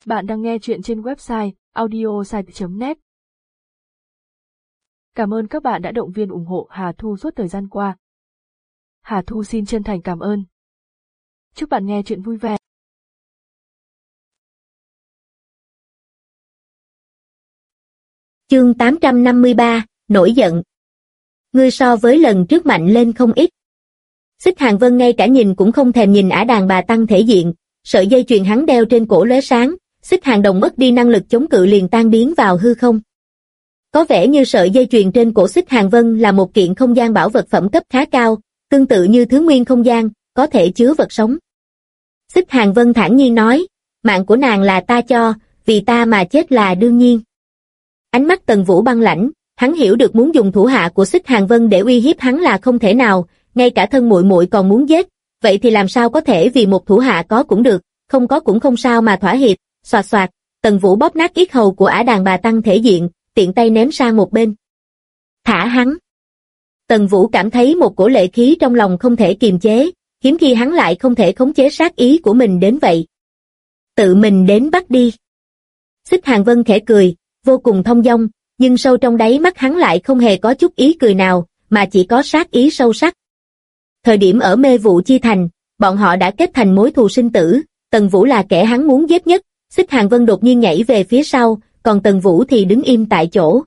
Bạn đang nghe chuyện trên website audiosite.net. Cảm ơn các bạn đã động viên ủng hộ Hà Thu suốt thời gian qua. Hà Thu xin chân thành cảm ơn. Chúc bạn nghe chuyện vui vẻ. Chương 853, nổi giận. Ngươi so với lần trước mạnh lên không ít. Xích Hàng Vân ngay cả nhìn cũng không thèm nhìn ả đàn bà tăng thể diện, sợi dây chuyền hắn đeo trên cổ lóe sáng, Xích Hàng Đồng mất đi năng lực chống cự liền tan biến vào hư không. Có vẻ như sợi dây chuyền trên cổ Xích Hàng Vân là một kiện không gian bảo vật phẩm cấp khá cao, tương tự như thứ nguyên không gian, có thể chứa vật sống. Xích Hàng Vân thản nhiên nói, mạng của nàng là ta cho, vì ta mà chết là đương nhiên. Ánh mắt Tần Vũ băng lãnh, hắn hiểu được muốn dùng thủ hạ của Xích Hàng Vân để uy hiếp hắn là không thể nào, ngay cả thân muội muội còn muốn giết, vậy thì làm sao có thể vì một thủ hạ có cũng được, không có cũng không sao mà thỏa hiệp. Xoạt xoạt, Tần Vũ bóp nát yết hầu của ả đàn bà tăng thể diện, tiện tay ném sang một bên. Thả hắn. Tần Vũ cảm thấy một cổ lệ khí trong lòng không thể kiềm chế, hiếm khi hắn lại không thể khống chế sát ý của mình đến vậy. Tự mình đến bắt đi. Xích Hàng Vân khẽ cười, vô cùng thông dong, nhưng sâu trong đáy mắt hắn lại không hề có chút ý cười nào, mà chỉ có sát ý sâu sắc. Thời điểm ở Mê Vụ Chi Thành, bọn họ đã kết thành mối thù sinh tử, Tần Vũ là kẻ hắn muốn giết nhất. Xích Hàng Vân đột nhiên nhảy về phía sau, còn Tần Vũ thì đứng im tại chỗ.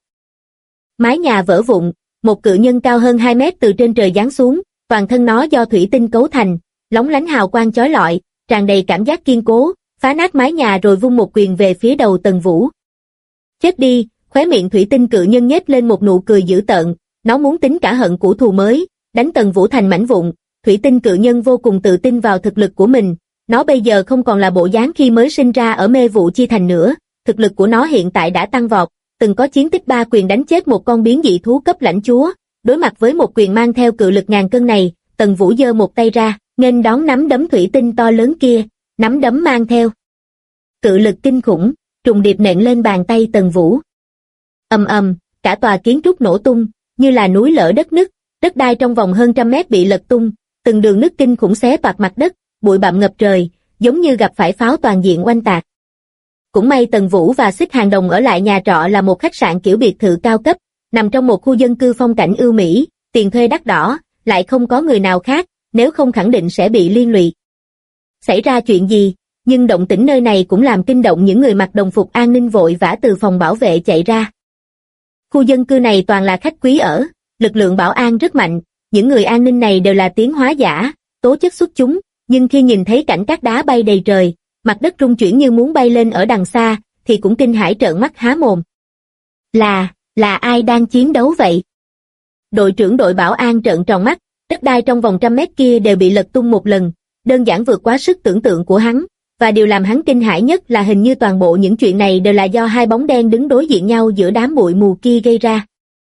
Mái nhà vỡ vụn, một cự nhân cao hơn 2 mét từ trên trời giáng xuống, toàn thân nó do thủy tinh cấu thành, lóng lánh hào quang chói lọi, tràn đầy cảm giác kiên cố, phá nát mái nhà rồi vung một quyền về phía đầu Tần Vũ. Chết đi, khóe miệng thủy tinh cự nhân nhếch lên một nụ cười dữ tợn, nó muốn tính cả hận cũ thù mới, đánh Tần Vũ thành mảnh vụn. Thủy tinh cự nhân vô cùng tự tin vào thực lực của mình. Nó bây giờ không còn là bộ dáng khi mới sinh ra ở Mê Vụ Chi Thành nữa, thực lực của nó hiện tại đã tăng vọt, từng có chiến tích 3 quyền đánh chết một con biến dị thú cấp lãnh chúa. Đối mặt với một quyền mang theo cự lực ngàn cân này, Tần Vũ giơ một tay ra, nghênh đón nắm đấm thủy tinh to lớn kia, nắm đấm mang theo cự lực kinh khủng, trùng điệp nện lên bàn tay Tần Vũ. Ầm ầm, cả tòa kiến trúc nổ tung, như là núi lở đất nứt, đất đai trong vòng hơn trăm mét bị lật tung, từng đường nứt kinh khủng xé toạc mặt đất. Bụi bặm ngập trời, giống như gặp phải pháo toàn diện oanh tạc. Cũng may Tần Vũ và Xích Hàng Đồng ở lại nhà trọ là một khách sạn kiểu biệt thự cao cấp, nằm trong một khu dân cư phong cảnh ưu mỹ, tiền thuê đắt đỏ, lại không có người nào khác, nếu không khẳng định sẽ bị liên lụy. Xảy ra chuyện gì, nhưng động tĩnh nơi này cũng làm kinh động những người mặc đồng phục an ninh vội vã từ phòng bảo vệ chạy ra. Khu dân cư này toàn là khách quý ở, lực lượng bảo an rất mạnh, những người an ninh này đều là tiến hóa giả, tố chất xuất chúng. Nhưng khi nhìn thấy cảnh cát đá bay đầy trời, mặt đất rung chuyển như muốn bay lên ở đằng xa, thì cũng kinh hãi trợn mắt há mồm. Là ai đang chiến đấu vậy? Đội trưởng đội bảo an trợn tròn mắt, đất đai trong vòng trăm mét kia đều bị lật tung một lần, đơn giản vượt quá sức tưởng tượng của hắn, và điều làm hắn kinh hãi nhất là hình như toàn bộ những chuyện này đều là do hai bóng đen đứng đối diện nhau giữa đám bụi mù kia gây ra.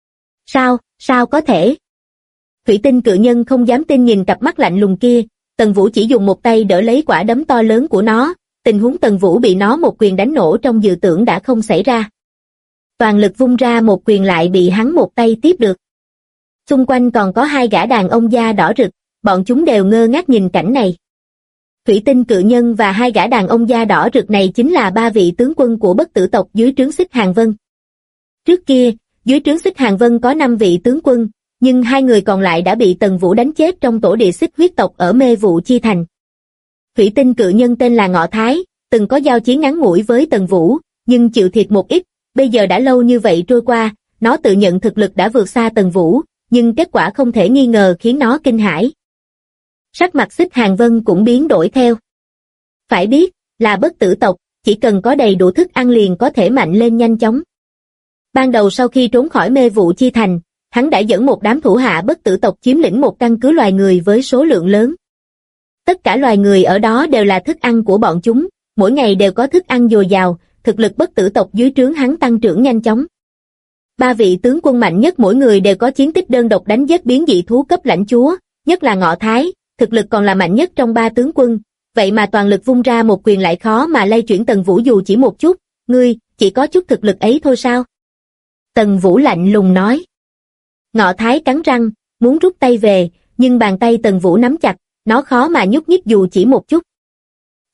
Sao có thể? Thủy tinh cự nhân không dám tin nhìn cặp mắt lạnh lùng kia. Tần Vũ chỉ dùng một tay đỡ lấy quả đấm to lớn của nó, tình huống Tần Vũ bị nó một quyền đánh nổ trong dự tưởng đã không xảy ra. Toàn lực vung ra một quyền lại bị hắn một tay tiếp được. Xung quanh còn có 2 gã đàn ông da đỏ rực, bọn chúng đều ngơ ngác nhìn cảnh này. Thủy tinh cự nhân và 2 gã đàn ông da đỏ rực này chính là 3 vị tướng quân của Bất Tử tộc dưới trướng Xích Hàng Vân. Trước kia, dưới trướng Xích Hàng Vân có 5 vị tướng quân, nhưng 2 người còn lại đã bị Tần Vũ đánh chết trong tổ địa Xích huyết tộc ở Mê Vụ Chi Thành. Thủy tinh cự nhân tên là Ngọ Thái, từng có giao chiến ngắn ngủi với Tần Vũ, nhưng chịu thiệt một ít, bây giờ đã lâu như vậy trôi qua, nó tự nhận thực lực đã vượt xa Tần Vũ, nhưng kết quả không thể nghi ngờ khiến nó kinh hãi. Sắc mặt Xích Hàng Vân cũng biến đổi theo. Phải biết, là Bất Tử tộc, chỉ cần có đầy đủ thức ăn liền có thể mạnh lên nhanh chóng. Ban đầu sau khi trốn khỏi Mê Vụ Chi Thành, hắn đã dẫn một đám thủ hạ Bất Tử tộc chiếm lĩnh một căn cứ loài người với số lượng lớn. Tất cả loài người ở đó đều là thức ăn của bọn chúng, mỗi ngày đều có thức ăn dồi dào, thực lực Bất Tử tộc dưới trướng hắn tăng trưởng nhanh chóng. 3 vị tướng quân mạnh nhất mỗi người đều có chiến tích đơn độc đánh giết biến dị thú cấp lãnh chúa, nhất là Ngọ Thái, thực lực còn là mạnh nhất trong 3 tướng quân, vậy mà toàn lực vung ra một quyền lại khó mà lay chuyển Tần Vũ dù chỉ một chút, ngươi, chỉ có chút thực lực ấy thôi sao? Tần Vũ lạnh lùng nói. Ngọ Thái cắn răng, muốn rút tay về, nhưng bàn tay Tần Vũ nắm chặt, nó khó mà nhúc nhích dù chỉ một chút. Chết,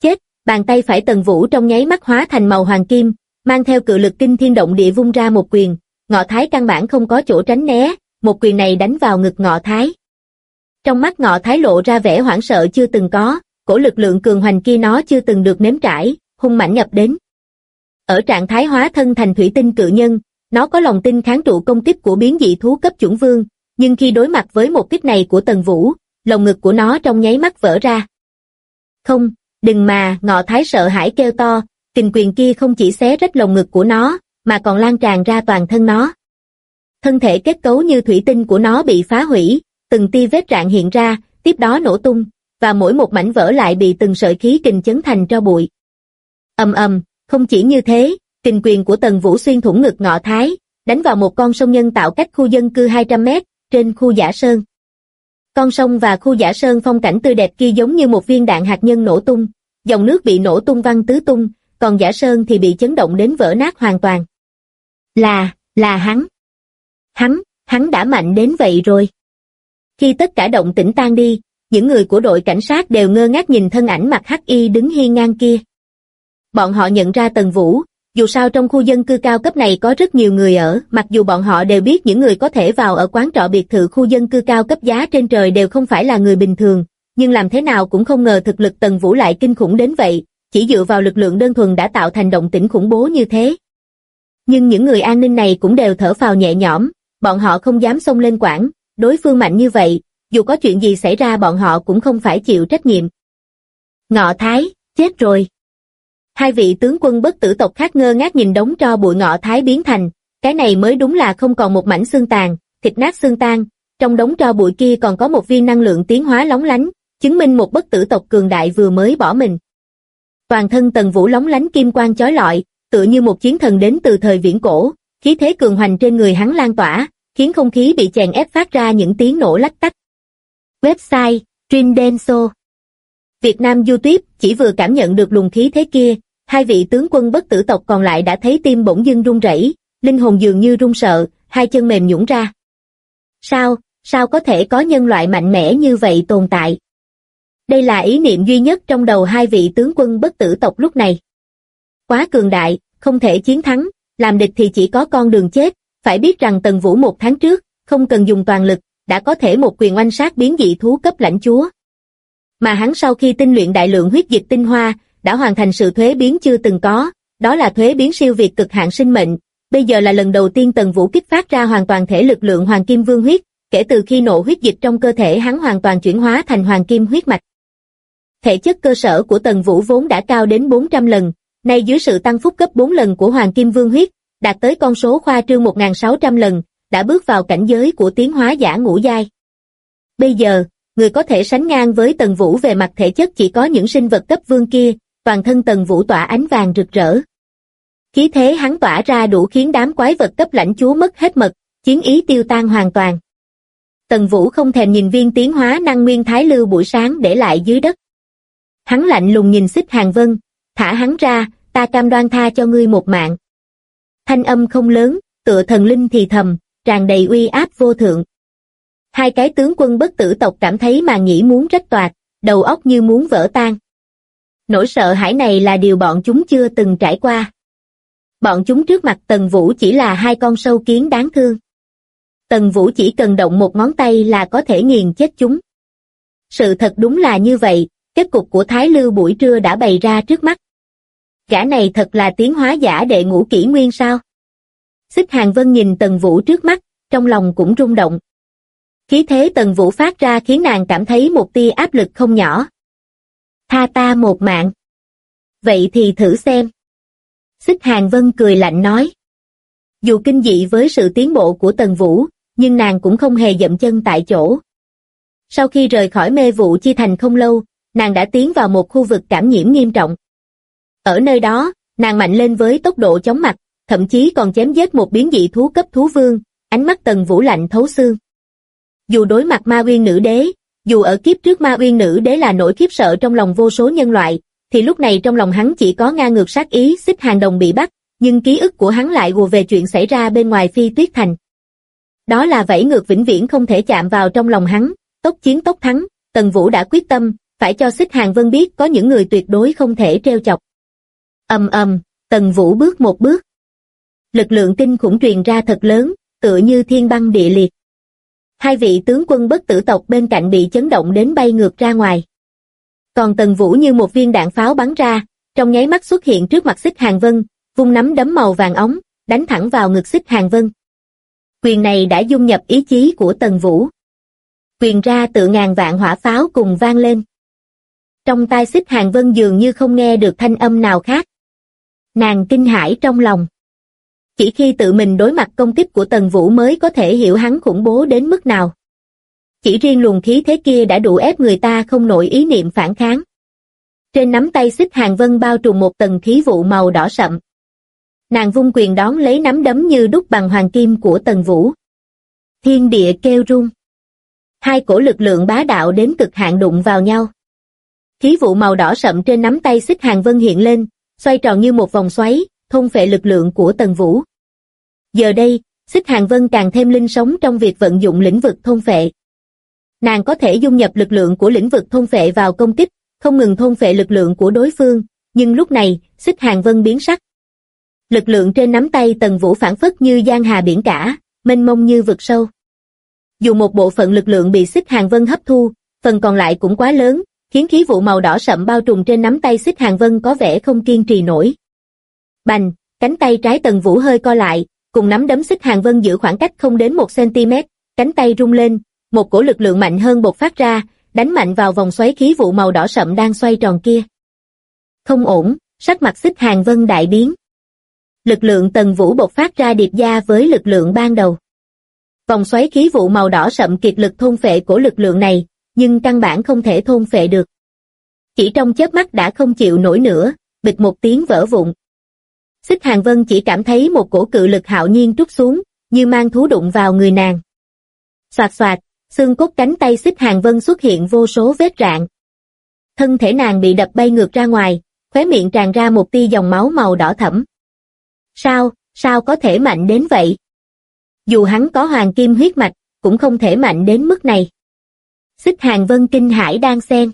bàn tay phải Tần Vũ trong nháy mắt hóa thành màu hoàng kim, mang theo cự lực kinh thiên động địa vung ra một quyền, Ngọ Thái căn bản không có chỗ tránh né, một quyền này đánh vào ngực Ngọ Thái. Trong mắt Ngọ Thái lộ ra vẻ hoảng sợ chưa từng có, cổ lực lượng cường hoành kia nó chưa từng được nếm trải, hung mãnh nhập đến. Ở trạng thái hóa thân thành thủy tinh cự nhân, nó có lòng tin kháng trụ công kích của biến dị thú cấp chuẩn vương, nhưng khi đối mặt với một kích này của Tần Vũ, lồng ngực của nó trong nháy mắt vỡ ra. Không, đừng mà, Ngọ Thái sợ hãi kêu to, kình quyền kia không chỉ xé rách lồng ngực của nó, mà còn lan tràn ra toàn thân nó. Thân thể kết cấu như thủy tinh của nó bị phá hủy, từng tia vết rạn hiện ra, tiếp đó nổ tung, và mỗi một mảnh vỡ lại bị từng sợi khí kình chấn thành tro bụi. Ầm ầm, không chỉ như thế, kình quyền của Tần Vũ xuyên thủng ngực Ngọ Thái, đánh vào một con sông nhân tạo cách khu dân cư 200 mét, trên khu Giả Sơn. Con sông và khu Giả Sơn phong cảnh tươi đẹp kia giống như một viên đạn hạt nhân nổ tung, dòng nước bị nổ tung văng tứ tung, còn Giả Sơn thì bị chấn động đến vỡ nát hoàn toàn. Là hắn. Hắn đã mạnh đến vậy rồi. Khi tất cả động tĩnh tan đi, những người của đội cảnh sát đều ngơ ngác nhìn thân ảnh mặc hắc y đứng hiên ngang kia. Bọn họ nhận ra Tần Vũ, dù sao trong khu dân cư cao cấp này có rất nhiều người ở, mặc dù bọn họ đều biết những người có thể vào ở quán trọ biệt thự khu dân cư cao cấp giá trên trời đều không phải là người bình thường, nhưng làm thế nào cũng không ngờ thực lực Tần Vũ lại kinh khủng đến vậy, chỉ dựa vào lực lượng đơn thuần đã tạo thành động tĩnh khủng bố như thế. Nhưng những người an ninh này cũng đều thở phào nhẹ nhõm, bọn họ không dám xông lên quản, đối phương mạnh như vậy, dù có chuyện gì xảy ra bọn họ cũng không phải chịu trách nhiệm. Ngọ Thái, chết rồi. Hai vị tướng quân bất tử tộc khác ngơ ngác nhìn đống tro bụi Ngọ Thái biến thành, cái này mới đúng là không còn một mảnh xương tàn, thịt nát xương tan, trong đống tro bụi kia còn có một viên năng lượng tiến hóa lóng lánh, chứng minh một bất tử tộc cường đại vừa mới bỏ mình. Toàn thân Tần Vũ lóng lánh kim quang chói lọi, tựa như một chiến thần đến từ thời viễn cổ, khí thế cường hoành trên người hắn lan tỏa, khiến không khí bị chèn ép phát ra những tiếng nổ lách tách. Website, Trindenso. Việt Nam YouTube, chỉ vừa cảm nhận được luồng khí thế kia, hai vị tướng quân bất tử tộc còn lại đã thấy tim bỗng dưng run rẩy, linh hồn dường như run sợ, hai chân mềm nhũn ra. Sao có thể có nhân loại mạnh mẽ như vậy tồn tại? Đây là ý niệm duy nhất trong đầu hai vị tướng quân bất tử tộc lúc này. Quá cường đại, không thể chiến thắng, làm địch thì chỉ có con đường chết, phải biết rằng Tần Vũ một tháng trước, không cần dùng toàn lực, đã có thể một quyền oanh sát biến dị thú cấp lãnh chúa. Mà hắn sau khi tinh luyện đại lượng huyết dịch tinh hoa, đã hoàn thành sự thuế biến chưa từng có, đó là thuế biến siêu việt cực hạn sinh mệnh. Bây giờ là lần đầu tiên Tần Vũ kích phát ra hoàn toàn thể lực lượng hoàng kim vương huyết, kể từ khi nộ huyết dịch trong cơ thể hắn hoàn toàn chuyển hóa thành hoàng kim huyết mạch. Thể chất cơ sở của Tần Vũ vốn đã cao đến 400 lần, nay dưới sự tăng phúc gấp 4 lần của hoàng kim vương huyết, đạt tới con số khoa trương 1.600 lần, đã bước vào cảnh giới của tiến hóa giả ngũ giai. Bây giờ, người có thể sánh ngang với Tần Vũ về mặt thể chất chỉ có những sinh vật cấp vương kia, toàn thân Tần Vũ tỏa ánh vàng rực rỡ. Khí thế hắn tỏa ra đủ khiến đám quái vật cấp lãnh chúa mất hết mật, chiến ý tiêu tan hoàn toàn. Tần Vũ không thèm nhìn viên tiến hóa năng nguyên thái lưu buổi sáng để lại dưới đất. Hắn lạnh lùng nhìn Xích Hàng Vân, thả hắn ra, ta cam đoan tha cho ngươi một mạng. Thanh âm không lớn, tựa thần linh thì thầm, tràn đầy uy áp vô thượng. Hai cái tướng quân bất tử tộc cảm thấy màng nhĩ muốn rách toạc, đầu óc như muốn vỡ tan. Nỗi sợ hãi này là điều bọn chúng chưa từng trải qua. Bọn chúng trước mặt Tần Vũ chỉ là hai con sâu kiến đáng thương. Tần Vũ chỉ cần động một ngón tay là có thể nghiền chết chúng. Sự thật đúng là như vậy, kết cục của Thái Lưu buổi trưa đã bày ra trước mắt. Gã này thật là tiến hóa giả đệ ngũ kỷ nguyên sao? Xích Hàng Vân nhìn Tần Vũ trước mắt, trong lòng cũng rung động. Khí thế Tần Vũ phát ra khiến nàng cảm thấy một tia áp lực không nhỏ. Tha ta một mạng. Vậy thì thử xem. Xích Hàng Vân cười lạnh nói. Dù kinh dị với sự tiến bộ của Tần Vũ, nhưng nàng cũng không hề dậm chân tại chỗ. Sau khi rời khỏi mê vụ chi thành không lâu, nàng đã tiến vào một khu vực cảm nhiễm nghiêm trọng. Ở nơi đó, nàng mạnh lên với tốc độ chóng mặt, thậm chí còn chém giết một biến dị thú cấp thú vương, ánh mắt Tần Vũ lạnh thấu xương. Dù đối mặt Ma Uyên Nữ Đế, dù ở kiếp trước Ma Uyên Nữ Đế là nỗi khiếp sợ trong lòng vô số nhân loại, thì lúc này trong lòng hắn chỉ có ngang ngược sát ý Xích Hàng Đồng bị bắt, nhưng ký ức của hắn lại ùa về chuyện xảy ra bên ngoài Phi Tuyết Thành. Đó là vẫy ngược vĩnh viễn không thể chạm vào trong lòng hắn, tốc chiến tốc thắng, Tần Vũ đã quyết tâm, phải cho Xích Hàng Vân biết có những người tuyệt đối không thể trêu chọc. Ầm ầm, Tần Vũ bước một bước. Lực lượng kinh khủng truyền ra thật lớn, tựa như thiên băng địa liệt. Hai vị tướng quân bất tử tộc bên cạnh bị chấn động đến bay ngược ra ngoài. Còn Tần Vũ như một viên đạn pháo bắn ra, trong nháy mắt xuất hiện trước mặt Xích Hàng Vân, vung nắm đấm màu vàng óng, đánh thẳng vào ngực Xích Hàng Vân. Quyền này đã dung nhập ý chí của Tần Vũ. Quyền ra tự ngàn vạn hỏa pháo cùng vang lên. Trong tai Xích Hàng Vân dường như không nghe được thanh âm nào khác. Nàng kinh hãi trong lòng. Chỉ khi tự mình đối mặt công kích của Tần Vũ mới có thể hiểu hắn khủng bố đến mức nào. Chỉ riêng luồng khí thế kia đã đủ ép người ta không nổi ý niệm phản kháng. Trên nắm tay Xích Hàng Vân bao trùm một tầng khí vụ màu đỏ sậm. Nàng vung quyền đón lấy nắm đấm như đúc bằng hoàng kim của Tần Vũ. Thiên địa kêu rung. Hai cổ lực lượng bá đạo đến cực hạn đụng vào nhau. Khí vụ màu đỏ sậm trên nắm tay Xích Hàng Vân hiện lên, xoay tròn như một vòng xoáy, thôn phệ lực lượng của Tần Vũ. Giờ đây, Xích Hàng Vân càng thêm linh sống trong việc vận dụng lĩnh vực thôn phệ. Nàng có thể dung nhập lực lượng của lĩnh vực thôn phệ vào công kích, không ngừng thôn phệ lực lượng của đối phương, nhưng lúc này, Xích Hàng Vân biến sắc. Lực lượng trên nắm tay Tần Vũ phảng phất như giang hà biển cả, mênh mông như vực sâu. Dù một bộ phận lực lượng bị Xích Hàng Vân hấp thu, phần còn lại cũng quá lớn, khiến khí vụ màu đỏ sậm bao trùm trên nắm tay Xích Hàng Vân có vẻ không kiên trì nổi. Bành, cánh tay trái Tần Vũ hơi co lại, cùng nắm đấm Xích Hàng Vân giữ khoảng cách không đến 1 cm, cánh tay rung lên, một cổ lực lượng mạnh hơn bộc phát ra, đánh mạnh vào vòng xoáy khí vụ màu đỏ sậm đang xoay tròn kia. Không ổn, sắc mặt Xích Hàng Vân đại biến. Lực lượng Tần Vũ bộc phát ra điệp gia với lực lượng ban đầu. Vòng xoáy khí vụ màu đỏ sậm kiệt lực thôn phệ của lực lượng này, nhưng căn bản không thể thôn phệ được. Chỉ trong chớp mắt đã không chịu nổi nữa, bịch một tiếng vỡ vụn. Xích Hàng Vân chỉ cảm thấy một cổ cự lực hạo nhiên trút xuống, như mang thú đụng vào người nàng. Xoạt xoạt, xương cốt cánh tay Xích Hàng Vân xuất hiện vô số vết rạn. Thân thể nàng bị đập bay ngược ra ngoài, khóe miệng tràn ra một tia dòng máu màu đỏ thẫm. Sao có thể mạnh đến vậy? Dù hắn có hoàng kim huyết mạch, cũng không thể mạnh đến mức này. Xích Hàng Vân kinh hãi đan xen.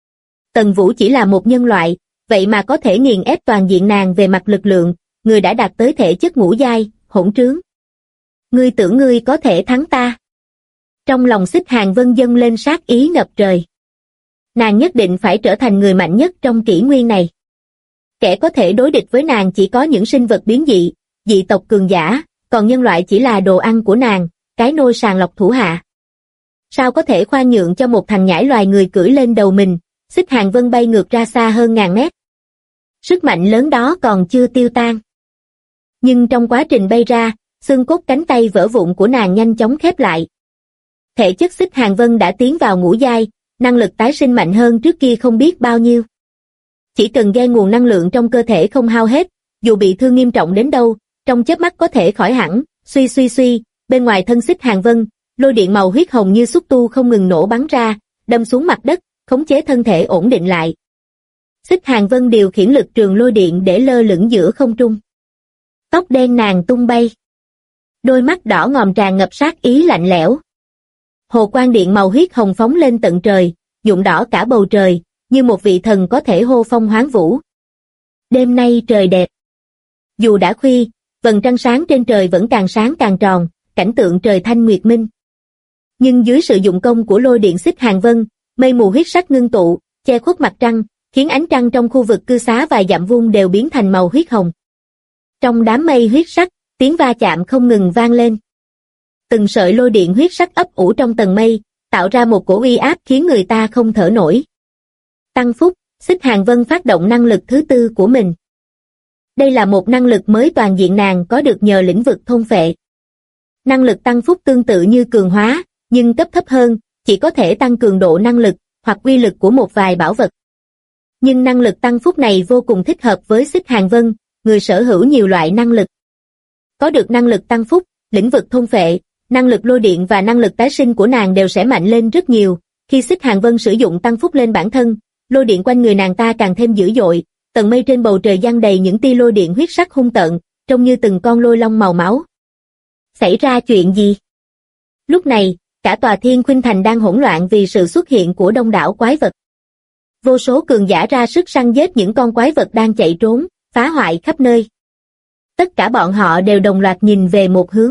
Tần Vũ chỉ là một nhân loại, vậy mà có thể nghiền ép toàn diện nàng về mặt lực lượng, người đã đạt tới thể chất ngũ giai, hỗn trướng. Ngươi tưởng ngươi có thể thắng ta? Trong lòng Xích Hàng Vân dâng lên sát ý ngập trời. Nàng nhất định phải trở thành người mạnh nhất trong kỷ nguyên này. Kẻ có thể đối địch với nàng chỉ có những sinh vật biến dị, dị tộc cường giả, còn nhân loại chỉ là đồ ăn của nàng, cái nôi sàng lọc thủ hạ. Sao có thể khoan nhượng cho một thằng nhãi loài người cưỡi lên đầu mình? Xích Hàng Vân bay ngược ra xa hơn ngàn mét. Sức mạnh lớn đó còn chưa tiêu tan. Nhưng trong quá trình bay ra, xương cốt cánh tay vỡ vụn của nàng nhanh chóng khép lại. Thể chất Xích Hàng Vân đã tiến vào ngũ giai, năng lực tái sinh mạnh hơn trước kia không biết bao nhiêu. Chỉ cần gây nguồn năng lượng trong cơ thể không hao hết, dù bị thương nghiêm trọng đến đâu, trong chớp mắt có thể khỏi hẳn. Suy, bên ngoài thân Xích Hàng Vân, lôi điện màu huyết hồng như xúc tu không ngừng nổ bắn ra, đâm xuống mặt đất, khống chế thân thể ổn định lại. Xích Hàng Vân điều khiển lực trường lôi điện để lơ lửng giữa không trung. Tóc đen nàng tung bay. Đôi mắt đỏ ngòm tràn ngập sát ý lạnh lẽo. Hồ quang điện màu huyết hồng phóng lên tận trời, nhuộm đỏ cả bầu trời, như một vị thần có thể hô phong hoán vũ. Đêm nay trời đẹp. Dù đã khuya, vầng trăng sáng trên trời vẫn càng sáng càng tròn, cảnh tượng trời thanh nguyệt minh. Nhưng dưới sự dụng công của lôi điện Xích Hàng Vân, mây mù huyết sắc ngưng tụ, che khuất mặt trăng, khiến ánh trăng trong khu vực cư xá vài dặm vuông đều biến thành màu huyết hồng. Trong đám mây huyết sắc, tiếng va chạm không ngừng vang lên. Từng sợi lôi điện huyết sắc ấp ủ trong tầng mây, tạo ra một cổ uy áp khiến người ta không thở nổi. Tăng phúc, Xích Hàng Vân phát động năng lực thứ tư của mình. Đây là một năng lực mới toàn diện nàng có được nhờ lĩnh vực thôn phệ. Năng lực tăng phúc tương tự như cường hóa, nhưng cấp thấp hơn, chỉ có thể tăng cường độ năng lực hoặc uy lực của một vài bảo vật. Nhưng năng lực tăng phúc này vô cùng thích hợp với Xích Hàng Vân, người sở hữu nhiều loại năng lực. Có được năng lực tăng phúc, lĩnh vực thôn phệ, năng lực lôi điện và năng lực tái sinh của nàng đều sẽ mạnh lên rất nhiều. Khi Xích Hàng Vân sử dụng tăng phúc lên bản thân, lôi điện quanh người nàng ta càng thêm dữ dội, tầng mây trên bầu trời giăng đầy những tia lôi điện huyết sắc hung tợn, trông như từng con lôi long màu máu. Xảy ra chuyện gì? Lúc này, cả tòa Thiên Khuynh Thành đang hỗn loạn vì sự xuất hiện của đông đảo quái vật. Vô số cường giả ra sức săn giết những con quái vật đang chạy trốn, phá hoại khắp nơi. Tất cả bọn họ đều đồng loạt nhìn về một hướng.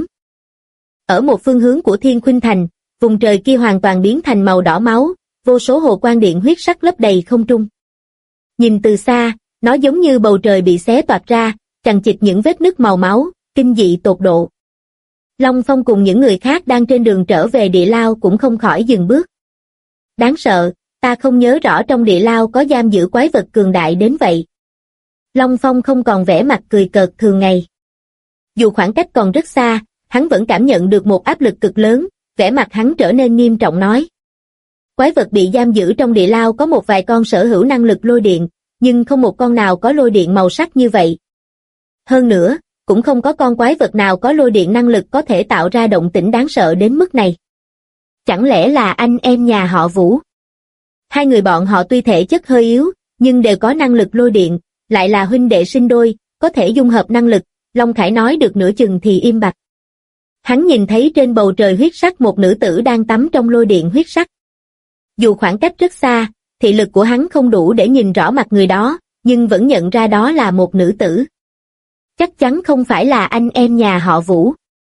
Ở một phương hướng của Thiên Khuynh Thành, vùng trời kia hoàn toàn biến thành màu đỏ máu, vô số hồ quang điện huyết sắc lấp đầy không trung. Nhìn từ xa, nó giống như bầu trời bị xé toạc ra, chằng chịt những vết nứt màu máu, kinh dị tột độ. Long Phong cùng những người khác đang trên đường trở về địa lao cũng không khỏi dừng bước. Đáng sợ, ta không nhớ rõ trong địa lao có giam giữ quái vật cường đại đến vậy. Long Phong không còn vẻ mặt cười cợt thường ngày. Dù khoảng cách còn rất xa, hắn vẫn cảm nhận được một áp lực cực lớn, vẻ mặt hắn trở nên nghiêm trọng nói. Quái vật bị giam giữ trong địa lao có một vài con sở hữu năng lực lôi điện, nhưng không một con nào có lôi điện màu sắc như vậy. Hơn nữa, cũng không có con quái vật nào có lôi điện năng lực có thể tạo ra động tĩnh đáng sợ đến mức này. Chẳng lẽ là anh em nhà họ Vũ? Hai người bọn họ tuy thể chất hơi yếu, nhưng đều có năng lực lôi điện, lại là huynh đệ sinh đôi, có thể dung hợp năng lực. Long Khải nói được nửa chừng thì im bặt. Hắn nhìn thấy trên bầu trời huyết sắc một nữ tử đang tắm trong lôi điện huyết sắc. Dù khoảng cách rất xa, thị lực của hắn không đủ để nhìn rõ mặt người đó, nhưng vẫn nhận ra đó là một nữ tử. Chắc chắn không phải là anh em nhà họ Vũ.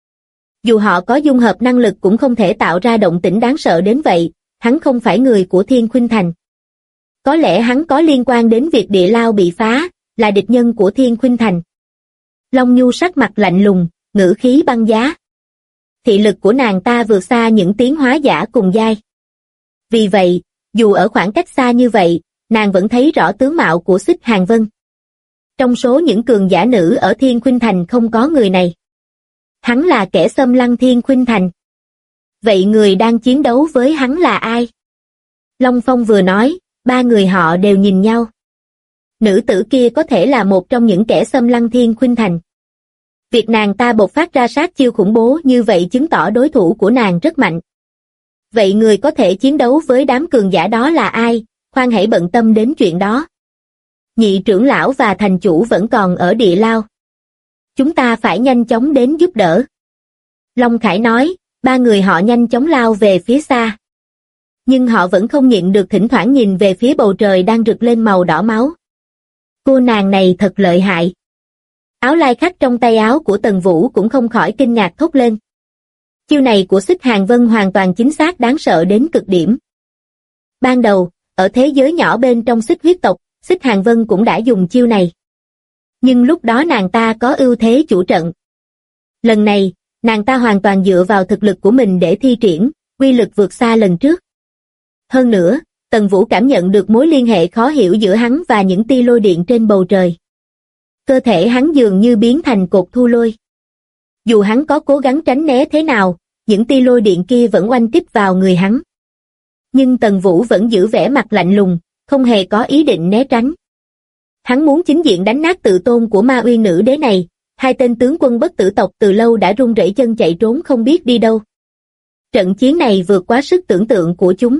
Dù họ có dung hợp năng lực cũng không thể tạo ra động tĩnh đáng sợ đến vậy, hắn không phải người của Thiên Khuynh Thành. Có lẽ hắn có liên quan đến việc địa lao bị phá, là địch nhân của Thiên Khuynh Thành. Long Nhu sắc mặt lạnh lùng, ngữ khí băng giá. Thị lực của nàng ta vượt xa những tiến hóa giả cùng giai. Vì vậy, dù ở khoảng cách xa như vậy, nàng vẫn thấy rõ tướng mạo của Xích Hàng Vân. Trong số những cường giả nữ ở Thiên Khuynh Thành không có người này. Hắn là kẻ xâm lăng Thiên Khuynh Thành. Vậy người đang chiến đấu với hắn là ai? Long Phong vừa nói, ba người họ đều nhìn nhau. Nữ tử kia có thể là một trong những kẻ xâm lăng Thiên Khuynh Thành. Việc nàng ta bộc phát ra sát chiêu khủng bố như vậy chứng tỏ đối thủ của nàng rất mạnh. Vậy người có thể chiến đấu với đám cường giả đó là ai? Khoan hãy bận tâm đến chuyện đó. Nhị trưởng lão và thành chủ vẫn còn ở địa lao. Chúng ta phải nhanh chóng đến giúp đỡ. Long Khải nói, ba người họ nhanh chóng lao về phía xa. Nhưng họ vẫn không nhịn được thỉnh thoảng nhìn về phía bầu trời đang rực lên màu đỏ máu. Cô nàng này thật lợi hại. Áo lai khắc trong tay áo của Tần Vũ cũng không khỏi kinh ngạc thốt lên. Chiêu này của Xích Hàng Vân hoàn toàn chính xác đáng sợ đến cực điểm. Ban đầu, ở thế giới nhỏ bên trong Xích huyết tộc, Xích Hàng Vân cũng đã dùng chiêu này. Nhưng lúc đó nàng ta có ưu thế chủ trận. Lần này, nàng ta hoàn toàn dựa vào thực lực của mình để thi triển, uy lực vượt xa lần trước. Hơn nữa, Tần Vũ cảm nhận được mối liên hệ khó hiểu giữa hắn và những tia lôi điện trên bầu trời. Cơ thể hắn dường như biến thành cột thu lôi. Dù hắn có cố gắng tránh né thế nào, những tia lôi điện kia vẫn oanh kích vào người hắn. Nhưng Tần Vũ vẫn giữ vẻ mặt lạnh lùng, không hề có ý định né tránh. Hắn muốn chính diện đánh nát tự tôn của Ma Uyên nữ đế này. Hai tên tướng quân bất tử tộc từ lâu đã run rẩy chân chạy trốn không biết đi đâu. Trận chiến này vượt quá sức tưởng tượng của chúng.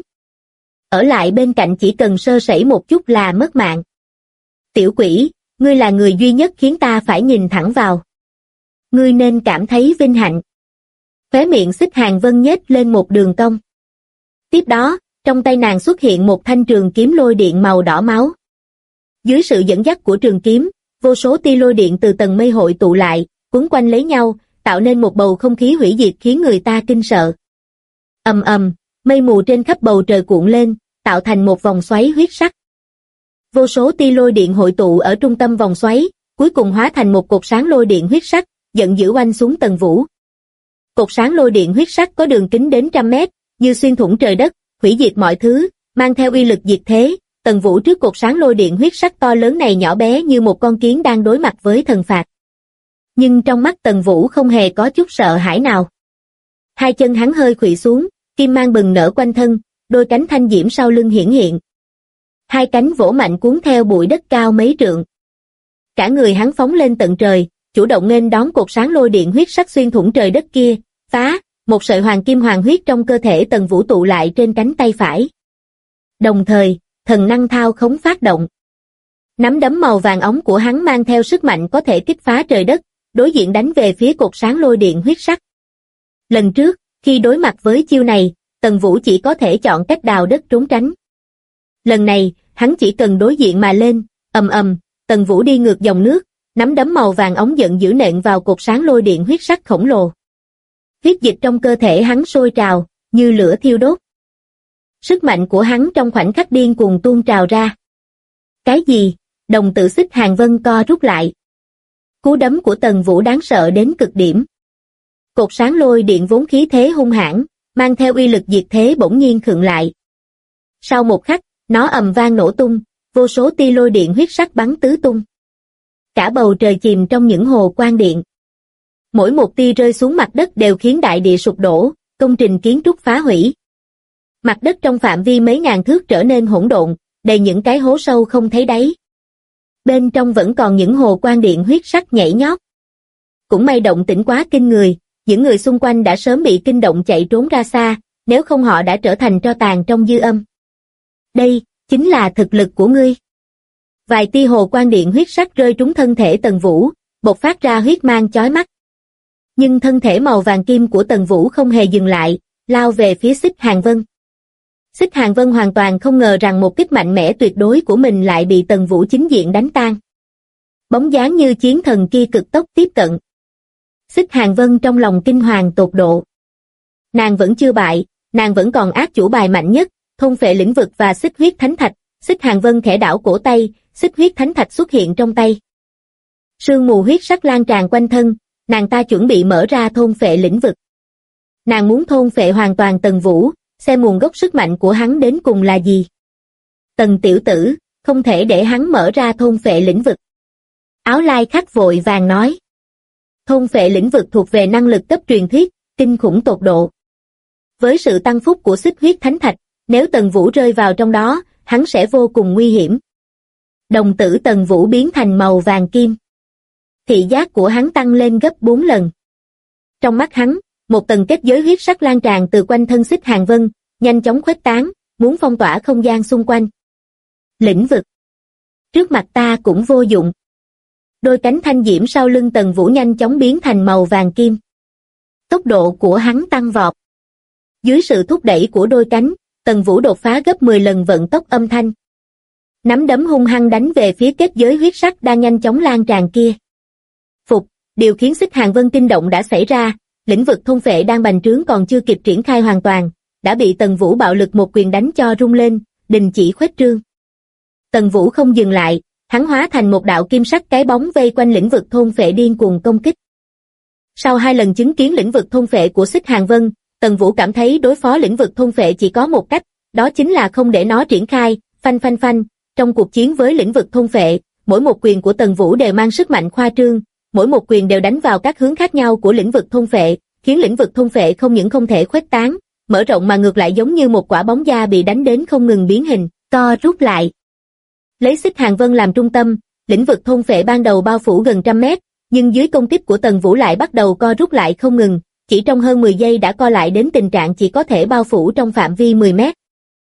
Ở lại bên cạnh chỉ cần sơ sẩy một chút là mất mạng. Tiểu quỷ, ngươi là người duy nhất khiến ta phải nhìn thẳng vào. Ngươi nên cảm thấy vinh hạnh. Khóe miệng Xích Hàng Vân nhếch lên một đường cong. Tiếp đó, trong tay nàng xuất hiện một thanh trường kiếm lôi điện màu đỏ máu. Dưới sự dẫn dắt của trường kiếm, vô số tia lôi điện từ tầng mây hội tụ lại, quấn quanh lấy nhau, tạo nên một bầu không khí hủy diệt khiến người ta kinh sợ. Ầm ầm, mây mù trên khắp bầu trời cuộn lên, tạo thành một vòng xoáy huyết sắc. Vô số tia lôi điện hội tụ ở trung tâm vòng xoáy, cuối cùng hóa thành một cột sáng lôi điện huyết sắc, giận dữ oanh xuống Tần Vũ. Cột sáng lôi điện huyết sắc có đường kính đến trăm mét, như xuyên thủng trời đất, hủy diệt mọi thứ, mang theo uy lực diệt thế. Tần Vũ trước cột sáng lôi điện huyết sắc to lớn này nhỏ bé như một con kiến đang đối mặt với thần phạt. Nhưng trong mắt Tần Vũ không hề có chút sợ hãi nào. Hai chân hắn hơi khuỵu xuống, kim mang bừng nở quanh thân, đôi cánh thanh diễm sau lưng hiển hiện. Hai cánh vỗ mạnh cuốn theo bụi đất cao mấy trượng. Cả người hắn phóng lên tận trời, chủ động nghênh đón cột sáng lôi điện huyết sắc xuyên thủng trời đất kia, phá, một sợi hoàng kim hoàng huyết trong cơ thể Tần Vũ tụ lại trên cánh tay phải. Đồng thời, thần năng thao khống phát động. Nắm đấm màu vàng óng của hắn mang theo sức mạnh có thể kích phá trời đất, đối diện đánh về phía cột sáng lôi điện huyết sắc. Lần trước, khi đối mặt với chiêu này, Tần Vũ chỉ có thể chọn cách đào đất trốn tránh. Lần này, hắn chỉ cần đối diện mà lên, ầm ầm, Tần Vũ đi ngược dòng nước, nắm đấm màu vàng óng giận dữ nện vào cột sáng lôi điện huyết sắc khổng lồ. Huyết dịch trong cơ thể hắn sôi trào, như lửa thiêu đốt. Sức mạnh của hắn trong khoảnh khắc điên cuồng tuôn trào ra. Cái gì? Đồng tử Xích Hàng Vân co rút lại. Cú đấm của Tần Vũ đáng sợ đến cực điểm. Cột sáng lôi điện vốn khí thế hung hãn, mang theo uy lực diệt thế bỗng nhiên khựng lại. Sau một khắc, nó ầm vang nổ tung, vô số tia lôi điện huyết sắc bắn tứ tung. Cả bầu trời chìm trong những hồ quang điện. Mỗi một tia rơi xuống mặt đất đều khiến đại địa sụp đổ, công trình kiến trúc phá hủy. Mặt đất trong phạm vi mấy ngàn thước trở nên hỗn độn, đầy những cái hố sâu không thấy đáy. Bên trong vẫn còn những hồ quang điện huyết sắc nhảy nhót. Cũng may động tĩnh quá kinh người, những người xung quanh đã sớm bị kinh động chạy trốn ra xa, nếu không họ đã trở thành tro tàn trong dư âm. Đây, chính là thực lực của ngươi. Vài tia hồ quang điện huyết sắc rơi trúng thân thể Tần Vũ, bộc phát ra huyết mang chói mắt. Nhưng thân thể màu vàng kim của Tần Vũ không hề dừng lại, lao về phía Xích Hàng Vân. Xích Hàng Vân hoàn toàn không ngờ rằng một kích mạnh mẽ tuyệt đối của mình lại bị Tần Vũ chính diện đánh tan. Bóng dáng như chiến thần kia cực tốc tiếp cận. Xích Hàng Vân trong lòng kinh hoàng tột độ. Nàng vẫn chưa bại, nàng vẫn còn ác chủ bài mạnh nhất, thôn phệ lĩnh vực và xích huyết thánh thạch. Xích Hàng Vân khẽ đảo cổ tay, xích huyết thánh thạch xuất hiện trong tay. Sương mù huyết sắc lan tràn quanh thân, nàng ta chuẩn bị mở ra thôn phệ lĩnh vực. Nàng muốn thôn phệ hoàn toàn Tần Vũ, xem nguồn gốc sức mạnh của hắn đến cùng là gì. Tần tiểu tử, không thể để hắn mở ra thôn phệ lĩnh vực. Áo lai khắc vội vàng nói. Thôn phệ lĩnh vực thuộc về năng lực cấp truyền thuyết, kinh khủng tột độ. Với sự tăng phúc của xích huyết thánh thạch, nếu Tần Vũ rơi vào trong đó, hắn sẽ vô cùng nguy hiểm. Đồng tử Tần Vũ biến thành màu vàng kim. Thị giác của hắn tăng lên gấp 4 lần. Trong mắt hắn, một tầng kết giới huyết sắc lan tràn từ quanh thân Xích Hàng Vân, nhanh chóng khuếch tán, muốn phong tỏa không gian xung quanh. Lĩnh vực. Trước mặt ta cũng vô dụng. Đôi cánh thanh diễm sau lưng Tần Vũ nhanh chóng biến thành màu vàng kim. Tốc độ của hắn tăng vọt. Dưới sự thúc đẩy của đôi cánh, Tần Vũ đột phá gấp 10 lần vận tốc âm thanh. Nắm đấm hung hăng đánh về phía kết giới huyết sắc đang nhanh chóng lan tràn kia. Phục, điều khiến Xích Hàng Vân kinh động đã xảy ra, lĩnh vực thôn phệ đang bành trướng còn chưa kịp triển khai hoàn toàn, đã bị Tần Vũ bạo lực một quyền đánh cho rung lên, đình chỉ khuếch trương. Tần Vũ không dừng lại, hắn hóa thành một đạo kim sắc cái bóng vây quanh lĩnh vực thôn phệ điên cuồng công kích. Sau 2 lần chứng kiến lĩnh vực thôn phệ của Xích Hàng Vân, Tần Vũ cảm thấy đối phó lĩnh vực thôn phệ chỉ có một cách, đó chính là không để nó triển khai, phanh phanh phanh. Trong cuộc chiến với lĩnh vực thôn phệ, mỗi một quyền của Tần Vũ đều mang sức mạnh khoa trương, mỗi một quyền đều đánh vào các hướng khác nhau của lĩnh vực thôn phệ, khiến lĩnh vực thôn phệ không những không thể khuếch tán, mở rộng mà ngược lại giống như một quả bóng da bị đánh đến không ngừng biến hình, co rút lại. Lấy Xích Hàng Vân làm trung tâm, lĩnh vực thôn phệ ban đầu bao phủ gần 100 mét, nhưng dưới công kích của Tần Vũ lại bắt đầu co rút lại không ngừng, chỉ trong hơn 10 giây đã co lại đến tình trạng chỉ có thể bao phủ trong phạm vi 10 mét.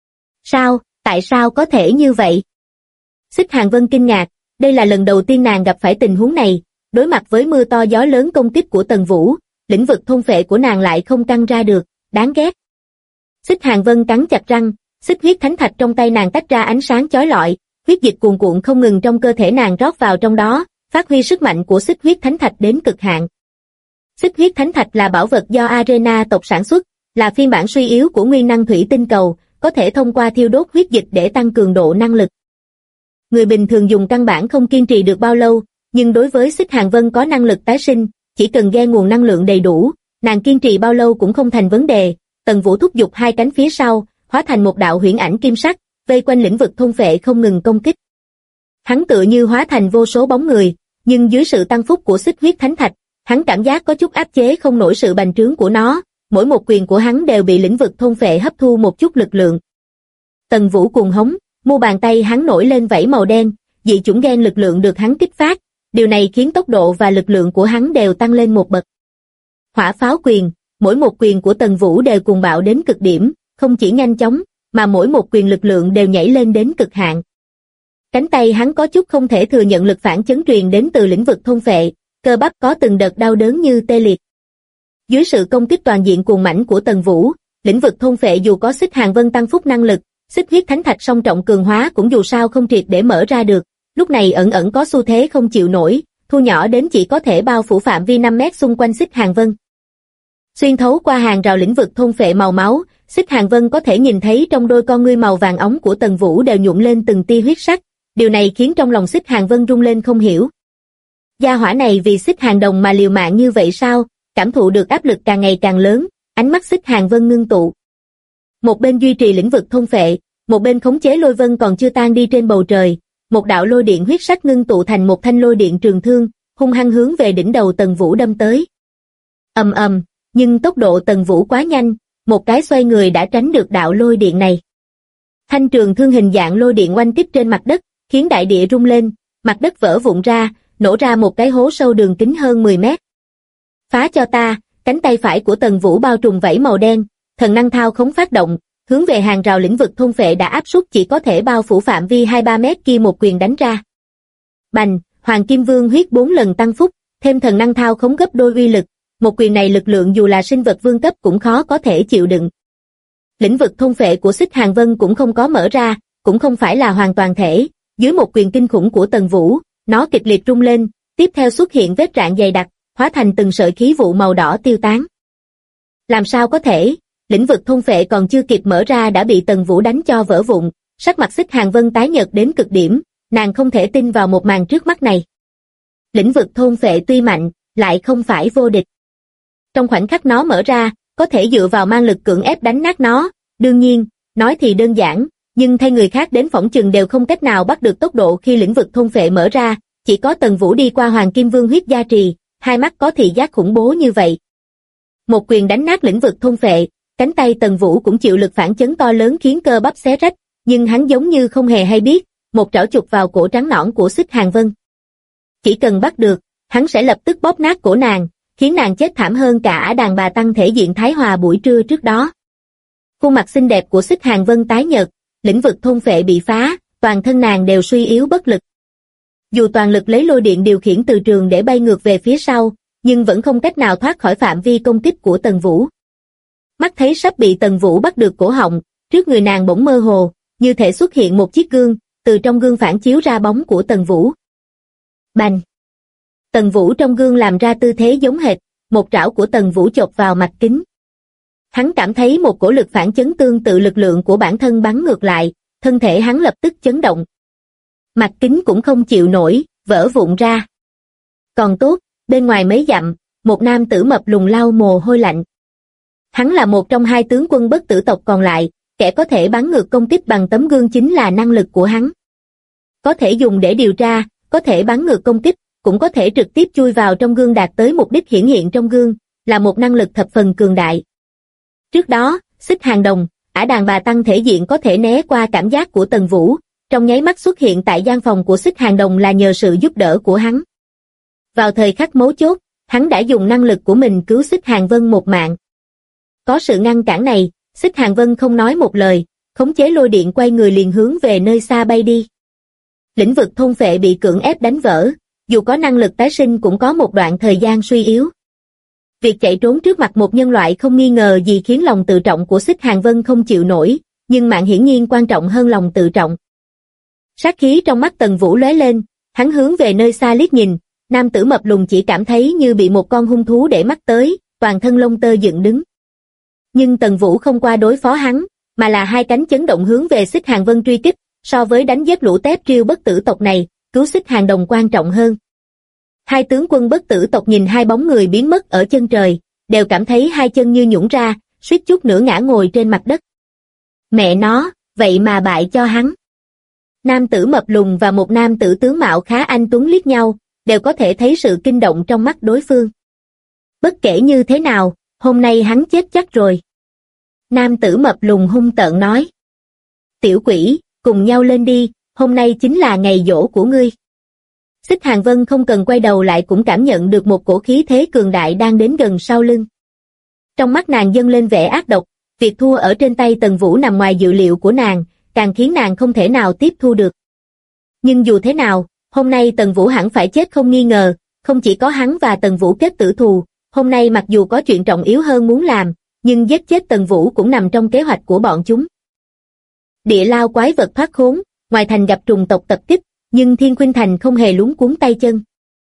Sao, tại sao có thể như vậy? Xích Hàng Vân kinh ngạc, đây là lần đầu tiên nàng gặp phải tình huống này, đối mặt với mưa to gió lớn công kích của Tần Vũ, lĩnh vực thôn phệ của nàng lại không căng ra được, đáng ghét. Xích Hàng Vân cắn chặt răng, xích huyết thánh thạch trong tay nàng tách ra ánh sáng chói lọi, huyết dịch cuồn cuộn không ngừng trong cơ thể nàng rót vào trong đó, phát huy sức mạnh của xích huyết thánh thạch đến cực hạn. Xích huyết thánh thạch là bảo vật do Arena tộc sản xuất, là phiên bản suy yếu của nguyên năng thủy tinh cầu, có thể thông qua thiêu đốt huyết dịch để tăng cường độ năng lực. Người bình thường dùng căn bản không kiên trì được bao lâu, nhưng đối với Xích Hàng Vân có năng lực tái sinh, chỉ cần ghe nguồn năng lượng đầy đủ, nàng kiên trì bao lâu cũng không thành vấn đề. Tần Vũ thúc giục 2 cánh phía sau, hóa thành một đạo huyễn ảnh kim sắc, vây quanh lĩnh vực thôn phệ không ngừng công kích. Hắn tựa như hóa thành vô số bóng người, nhưng dưới sự tăng phúc của xích huyết thánh thạch, hắn cảm giác có chút áp chế không nổi sự bành trướng của nó, mỗi một quyền của hắn đều bị lĩnh vực thôn phệ hấp thu một chút lực lượng. Tần Vũ cuồng hống, mu bàn tay hắn nổi lên vảy màu đen, dị chủng gen lực lượng được hắn kích phát, điều này khiến tốc độ và lực lượng của hắn đều tăng lên một bậc. Hỏa pháo quyền, mỗi một quyền của Tần Vũ đều cuồng bạo đến cực điểm, không chỉ nhanh chóng, mà mỗi một quyền lực lượng đều nhảy lên đến cực hạn. Cánh tay hắn có chút không thể thừa nhận lực phản chấn truyền đến từ lĩnh vực thôn phệ, cơ bắp có từng đợt đau đớn như tê liệt. Dưới sự công kích toàn diện cuồng mãnh của Tần Vũ, lĩnh vực thôn phệ dù có Xích Hàng Vân tăng phúc năng lực, Xích huyết thánh thạch song trọng cường hóa cũng dù sao không triệt để mở ra được, lúc này ẩn ẩn có xu thế không chịu nổi, thu nhỏ đến chỉ có thể bao phủ phạm vi 5 mét xung quanh Xích Hàng Vân. Xuyên thấu qua hàng rào lĩnh vực thôn phệ màu máu, Xích Hàng Vân có thể nhìn thấy trong đôi con ngươi màu vàng óng của Tần Vũ đều nhuộm lên từng tia huyết sắc, điều này khiến trong lòng Xích Hàng Vân rung lên không hiểu. Gia hỏa này vì Xích Hàng Đồng mà liều mạng như vậy sao? Cảm thụ được áp lực càng ngày càng lớn, ánh mắt Xích Hàng Vân ngưng tụ. Một bên duy trì lĩnh vực thôn phệ, một bên khống chế lôi vân còn chưa tan đi trên bầu trời, một đạo lôi điện huyết sắc ngưng tụ thành một thanh lôi điện trường thương, hung hăng hướng về đỉnh đầu Tần Vũ đâm tới. Ầm ầm, nhưng tốc độ Tần Vũ quá nhanh, một cái xoay người đã tránh được đạo lôi điện này. Thanh trường thương hình dạng lôi điện oanh kích trên mặt đất, khiến đại địa rung lên, mặt đất vỡ vụn ra, nổ ra một cái hố sâu đường kính hơn 10 mét. Phá cho ta, cánh tay phải của Tần Vũ bao trùm vảy màu đen, thần năng thao khống phát động, hướng về hàng rào lĩnh vực thôn phệ đã áp suất chỉ có thể bao phủ phạm vi 2-3 mét kia một quyền đánh ra. Bành, Hoàng Kim Vương huyết 4 lần tăng phúc, thêm thần năng thao khống gấp đôi uy lực, một quyền này lực lượng dù là sinh vật vương cấp cũng khó có thể chịu đựng. Lĩnh vực thôn phệ của Xích Hàng Vân cũng không có mở ra, cũng không phải là hoàn toàn thể, dưới một quyền kinh khủng của Tần Vũ, nó kịch liệt rung lên, tiếp theo xuất hiện vết rạn dày đặc, hóa thành từng sợi khí vụ màu đỏ tiêu tán. Làm sao có thể, lĩnh vực thôn phệ còn chưa kịp mở ra đã bị Tần Vũ đánh cho vỡ vụn, sắc mặt Xích Hàng Vân tái nhợt đến cực điểm, nàng không thể tin vào một màn trước mắt này. Lĩnh vực thôn phệ tuy mạnh, lại không phải vô địch. Trong khoảnh khắc nó mở ra, có thể dựa vào mang lực cưỡng ép đánh nát nó, đương nhiên, nói thì đơn giản, nhưng thay người khác đến phỏng chừng đều không cách nào bắt được tốc độ khi lĩnh vực thôn phệ mở ra, chỉ có Tần Vũ đi qua Hoàng Kim Vương huyết gia trì, hai mắt có thị giác khủng bố như vậy. Một quyền đánh nát lĩnh vực thôn phệ, cánh tay Tần Vũ cũng chịu lực phản chấn to lớn khiến cơ bắp xé rách, nhưng hắn giống như không hề hay biết, một trảo chụp vào cổ trắng nõn của Xích Hàng Vân. Chỉ cần bắt được, hắn sẽ lập tức bóp nát cổ nàng, khiến nàng chết thảm hơn cả đàn bà tăng thể diện Thái Hòa buổi trưa trước đó. Khuôn mặt xinh đẹp của Xích Hàng Vân tái nhợt, lĩnh vực thôn phệ bị phá, toàn thân nàng đều suy yếu bất lực. Dù toàn lực lấy lôi điện điều khiển từ trường để bay ngược về phía sau, nhưng vẫn không cách nào thoát khỏi phạm vi công kích của Tần Vũ. Mắt thấy sắp bị Tần Vũ bắt được cổ họng, trước người nàng bỗng mơ hồ, như thể xuất hiện một chiếc gương, từ trong gương phản chiếu ra bóng của Tần Vũ. Bành! Tần Vũ trong gương làm ra tư thế giống hệt, một trảo của Tần Vũ chộp vào mặt kính. Hắn cảm thấy một cổ lực phản chấn tương tự lực lượng của bản thân bắn ngược lại, thân thể hắn lập tức chấn động. Mặt kính cũng không chịu nổi, vỡ vụn ra. Còn tốt, bên ngoài mấy dặm, một nam tử mập lùn lau mồ hôi lạnh. Hắn là một trong hai tướng quân bất tử tộc còn lại, kẻ có thể bắn ngược công kích bằng tấm gương chính là năng lực của hắn. Có thể dùng để điều tra, có thể bắn ngược công kích, cũng có thể trực tiếp chui vào trong gương đạt tới mục đích hiển hiện trong gương, là một năng lực thập phần cường đại. Trước đó, Xích Hàng Đồng, ả đàn bà tăng thể diện có thể né qua cảm giác của Tần Vũ, trong nháy mắt xuất hiện tại gian phòng của Xích Hàng Đồng là nhờ sự giúp đỡ của hắn. Vào thời khắc mấu chốt, hắn đã dùng năng lực của mình cứu Xích Hàng Vân một mạng. Có sự ngăn cản này, Xích Hàng Vân không nói một lời, khống chế lôi điện quay người liền hướng về nơi xa bay đi. Lĩnh vực thôn phệ bị cưỡng ép đánh vỡ, dù có năng lực tái sinh cũng có một đoạn thời gian suy yếu. Việc chạy trốn trước mặt một nhân loại không nghi ngờ gì khiến lòng tự trọng của Xích Hàng Vân không chịu nổi, nhưng mạng hiển nhiên quan trọng hơn lòng tự trọng. Sát khí trong mắt Tần Vũ lóe lên, hắn hướng về nơi xa liếc nhìn, nam tử mập lùn chỉ cảm thấy như bị một con hung thú để mắt tới, toàn thân lông tơ dựng đứng. Nhưng Tần Vũ không qua đối phó hắn, mà là hai cánh chấn động hướng về Xích Hàng Vân truy kích, so với đánh giết lũ tép triêu bất tử tộc này, cứu Xích Hàng Đồng quan trọng hơn. Hai tướng quân bất tử tộc nhìn hai bóng người biến mất ở chân trời, đều cảm thấy hai chân như nhũn ra, suýt chút nữa ngã ngồi trên mặt đất. Mẹ nó, vậy mà bại cho hắn. Nam tử mập lùn và một nam tử tướng mạo khá anh tuấn liếc nhau, đều có thể thấy sự kinh động trong mắt đối phương. Bất kể như thế nào, hôm nay hắn chết chắc rồi. Nam tử mập lùn hung tợn nói. Tiểu quỷ, cùng nhau lên đi, hôm nay chính là ngày giỗ của ngươi. Xích Hàng Vân không cần quay đầu lại cũng cảm nhận được một cổ khí thế cường đại đang đến gần sau lưng. Trong mắt nàng dâng lên vẻ ác độc, việc thua ở trên tay Tần Vũ nằm ngoài dự liệu của nàng, càng khiến nàng không thể nào tiếp thu được. Nhưng dù thế nào, hôm nay Tần Vũ hẳn phải chết không nghi ngờ, không chỉ có hắn và Tần Vũ kết tử thù, hôm nay mặc dù có chuyện trọng yếu hơn muốn làm, nhưng giết chết Tần Vũ cũng nằm trong kế hoạch của bọn chúng. Địa lao quái vật thoát khốn, ngoài thành gặp trùng tộc tập kích, nhưng Thiên Khuynh Thành không hề luống cuống tay chân.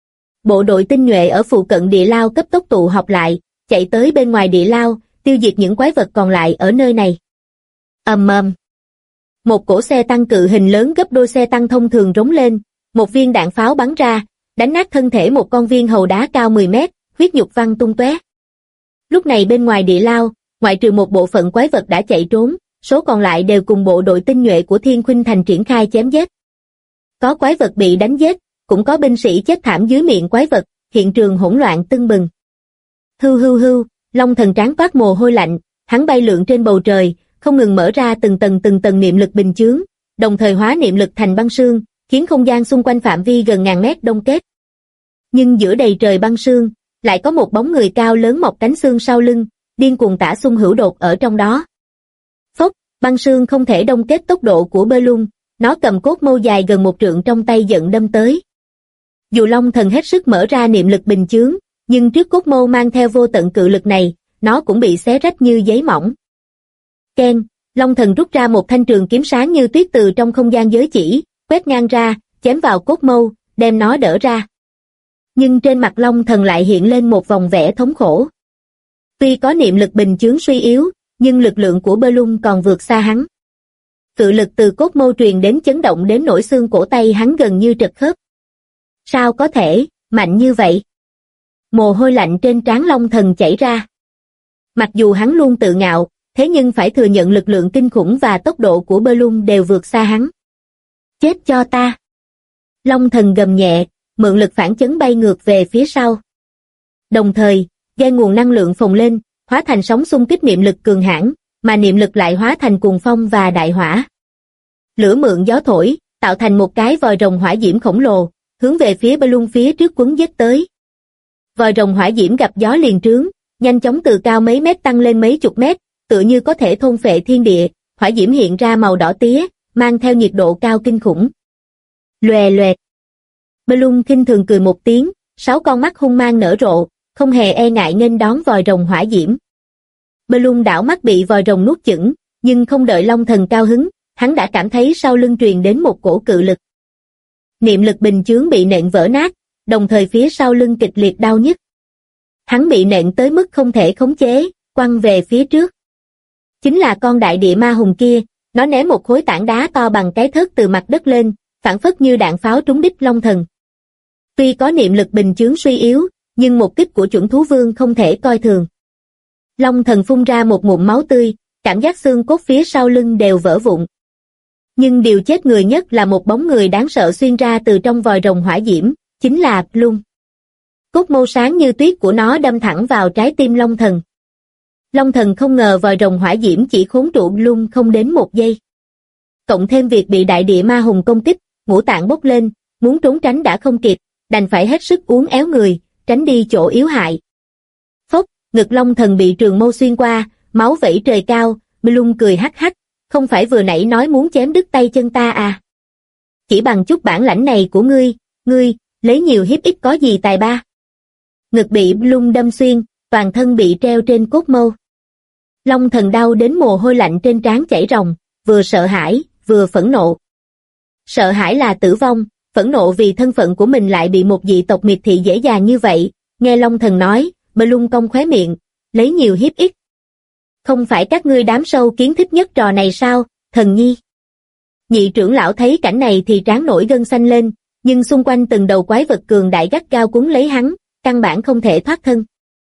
Bộ đội tinh nhuệ ở phụ cận địa lao cấp tốc tụ họp lại, chạy tới bên ngoài địa lao, tiêu diệt những quái vật còn lại ở nơi này. Ầm ầm. Một cỗ xe tăng cự hình lớn gấp đôi xe tăng thông thường rống lên, một viên đạn pháo bắn ra, đánh nát thân thể một con viên hầu đá cao 10 mét, huyết nhục văng tung tóe. Lúc này bên ngoài địa lao, ngoại trừ một bộ phận quái vật đã chạy trốn, số còn lại đều cùng bộ đội tinh nhuệ của Thiên Khuynh Thành triển khai chém giết. Có quái vật bị đánh giết, cũng có binh sĩ chết thảm dưới miệng quái vật, hiện trường hỗn loạn tưng bừng. Hưu hưu hưu, Long Thần trán toát mồ hôi lạnh, hắn bay lượn trên bầu trời, không ngừng mở ra từng tầng niệm lực bình chướng, đồng thời hóa niệm lực thành băng sương, khiến không gian xung quanh phạm vi gần ngàn mét đông kết. Nhưng giữa đầy trời băng sương, lại có một bóng người cao lớn mọc cánh xương sau lưng, điên cuồng tả xung hữu đột ở trong đó. Phốc, băng sương không thể đông kết tốc độ của Bellum, nó cầm cốt mâu dài gần 1 trượng trong tay giận đâm tới. Dù Long Thần hết sức mở ra niệm lực bình chướng, nhưng trước cốt mâu mang theo vô tận cự lực này, nó cũng bị xé rách như giấy mỏng. Keng, Long Thần rút ra một thanh trường kiếm sáng như tuyết từ trong không gian giới chỉ, quét ngang ra, chém vào cốt mâu, đem nó đỡ ra. Nhưng trên mặt Long Thần lại hiện lên một vòng vẻ thống khổ. Tuy có niệm lực bình chướng suy yếu, nhưng lực lượng của Bellum còn vượt xa hắn. Cự lực từ cốt mâu truyền đến chấn động đến nỗi xương cổ tay hắn gần như trật khớp. Sao có thể, mạnh như vậy? Mồ hôi lạnh trên trán Long Thần chảy ra. Mặc dù hắn luôn tự ngạo, thế nhưng phải thừa nhận lực lượng kinh khủng và tốc độ của Bellum đều vượt xa hắn. Chết cho ta! Long Thần gầm nhẹ, mượn lực phản chấn bay ngược về phía sau. Đồng thời, gai nguồn năng lượng phồng lên, hóa thành sóng xung kích niệm lực cường hãn, mà niệm lực lại hóa thành cuồng phong và đại hỏa. Lửa mượn gió thổi, tạo thành một cái vòi rồng hỏa diễm khổng lồ, hướng về phía Bellum phía trước quấn giết tới. Vòi rồng hỏa diễm gặp gió liền trướng, nhanh chóng từ cao mấy mét tăng lên mấy chục mét, tựa như có thể thôn phệ thiên địa, hỏa diễm hiện ra màu đỏ tía, mang theo nhiệt độ cao kinh khủng. Loè loẹt. Bellum khinh thường cười một tiếng, 6 con mắt hung mang nở rộ, không hề e ngại nghênh đón vòi rồng hỏa diễm. Bellum đảo mắt bị vòi rồng nuốt chửng, nhưng không đợi Long Thần cao hứng, hắn đã cảm thấy sau lưng truyền đến một cổ cự lực. Niệm lực bình chướng bị nện vỡ nát, đồng thời phía sau lưng kịch liệt đau nhức. Hắn bị nện tới mức không thể khống chế, quăng về phía trước. Chính là con đại địa ma hùng kia, nó ném một khối tảng đá to bằng cái thớt từ mặt đất lên, phảng phất như đạn pháo trúng đích Long Thần. Tuy có niệm lực bình chướng suy yếu, nhưng một kích của chuẩn thú vương không thể coi thường. Long Thần phun ra một ngụm máu tươi, cảm giác xương cốt phía sau lưng đều vỡ vụn. Nhưng điều chết người nhất là một bóng người đáng sợ xuyên ra từ trong vòi rồng hỏa diễm, chính là Bellum. Cốt mâu sáng như tuyết của nó đâm thẳng vào trái tim Long Thần. Long Thần không ngờ vòi rồng hỏa diễm chỉ khốn trụ Bellum không đến 1 giây. Cộng thêm việc bị đại địa ma hùng công kích, ngũ tạng bốc lên, muốn trốn tránh đã không kịp, đành phải hết sức uốn éo người, tránh đi chỗ yếu hại. Phốc, ngực Long Thần bị trường mâu xuyên qua, máu vẩy trời cao, Bellum cười hắc hắc, không phải vừa nãy nói muốn chém đứt tay chân ta à? Chỉ bằng chút bản lãnh này của ngươi, lấy nhiều hiếp ít có gì tài ba? Ngực bị Bellum đâm xuyên, toàn thân bị treo trên cốt mâu. Long Thần đau đến mồ hôi lạnh trên trán chảy ròng, vừa sợ hãi, vừa phẫn nộ. Sợ hãi là tử vong, phẫn nộ vì thân phận của mình lại bị một dị tộc miệt thị dễ dàng như vậy. Nghe Long Thần nói, Bellum cong khóe miệng, lấy nhiều hiếp ít. Không phải các ngươi đám sâu kiến thích nhất trò này sao, Thần Nhi? Nhị trưởng lão thấy cảnh này thì trán nổi gân xanh lên, nhưng xung quanh từng đầu quái vật cường đại gắt gao cuốn lấy hắn, căn bản không thể thoát thân.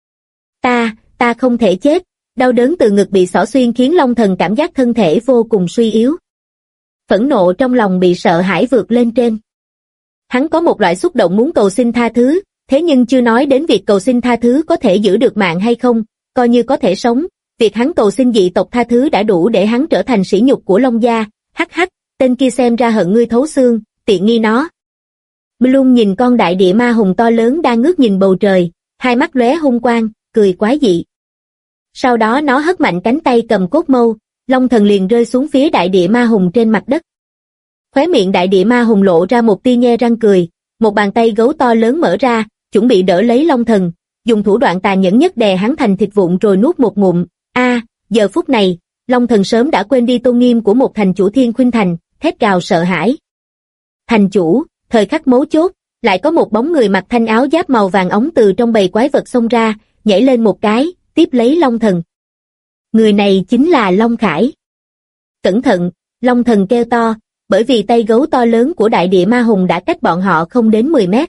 Ta không thể chết, đau đớn từ ngực bị xỏ xuyên khiến Long Thần cảm giác thân thể vô cùng suy yếu. Phẫn nộ trong lòng bị sợ hãi vượt lên trên. Hắn có một loại xúc động muốn cầu xin tha thứ, thế nhưng chưa nói đến việc cầu xin tha thứ có thể giữ được mạng hay không, coi như có thể sống, việc hắn cầu xin dị tộc tha thứ đã đủ để hắn trở thành sỉ nhục của Long gia. Hắc hắc, tên kia xem ra hận ngươi thấu xương, tiện nghi nó. Bellum nhìn con đại địa ma hùng to lớn đang ngước nhìn bầu trời, hai mắt lóe hung quang, cười quái dị. Sau đó nó hất mạnh cánh tay cầm cốt mâu, Long Thần liền rơi xuống phía đại địa ma hùng trên mặt đất. Khóe miệng đại địa ma hùng lộ ra một tia nhe răng cười, một bàn tay gấu to lớn mở ra, chuẩn bị đỡ lấy Long Thần, dùng thủ đoạn tàn nhẫn nhất đè hắn thành thịt vụn rồi nuốt một ngụm. Giờ phút này, Long Thần sớm đã quên đi tôn nghiêm của một thành chủ Thiên Khuynh Thành, thét gào sợ hãi. Thành chủ, thời khắc mấu chốt, lại có một bóng người mặc thanh áo giáp màu vàng óng từ trong bầy quái vật xông ra, nhảy lên một cái, tiếp lấy Long Thần. Người này chính là Long Khải. Cẩn thận, Long Thần kêu to, bởi vì tay gấu to lớn của đại địa ma hùng đã cách bọn họ không đến 10 mét.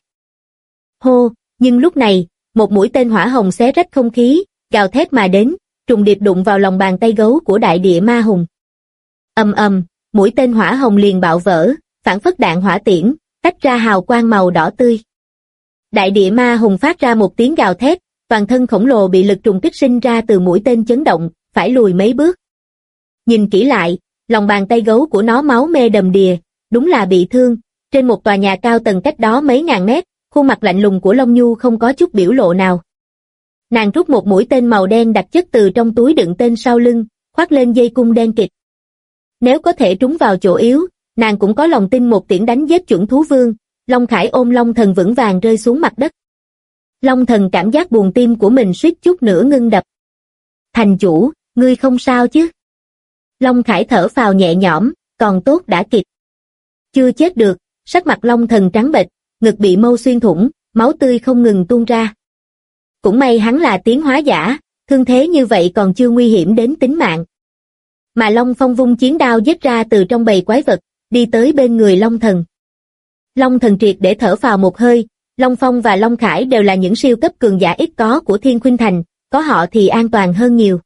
Hô, nhưng lúc này, một mũi tên hỏa hồng xé rách không khí, gào thét mà đến, trùng điệp đụng vào lòng bàn tay gấu của đại địa ma hùng. Ầm ầm, mũi tên hỏa hồng liền bạo vỡ, phảng phất đạn hỏa tiễn, tách ra hào quang màu đỏ tươi. Đại địa ma hùng phát ra một tiếng gào thét, toàn thân khổng lồ bị lực trùng kích sinh ra từ mũi tên chấn động, phải lùi mấy bước. Nhìn kỹ lại, lòng bàn tay gấu của nó máu me đầm đìa, đúng là bị thương, trên một tòa nhà cao tầng cách đó mấy ngàn mét, khuôn mặt lạnh lùng của Long Nhu không có chút biểu lộ nào. Nàng rút một mũi tên màu đen đặc chất từ trong túi đựng tên sau lưng, khoác lên dây cung đen kịt. Nếu có thể trúng vào chỗ yếu, nàng cũng có lòng tin một tiễn đánh giết chuẩn thú vương. Long Khải ôm Long Thần vững vàng rơi xuống mặt đất. Long Thần cảm giác buồng tim của mình suýt chút nữa ngưng đập. Thành chủ, ngươi không sao chứ? Long Khải thở phào nhẹ nhõm, còn tốt đã kịp. Chưa chết được, sắc mặt Long Thần trắng bệch, ngực bị mâu xuyên thủng, máu tươi không ngừng tuôn ra. Cũng may hắn là tiến hóa giả, thương thế như vậy còn chưa nguy hiểm đến tính mạng. Mà Long Phong vung chiến đao giết ra từ trong bầy quái vật, đi tới bên người Long Thần. Long Thần triệt để thở phào một hơi, Long Phong và Long Khải đều là những siêu cấp cường giả ít có của Thiên Khuynh Thành, có họ thì an toàn hơn nhiều.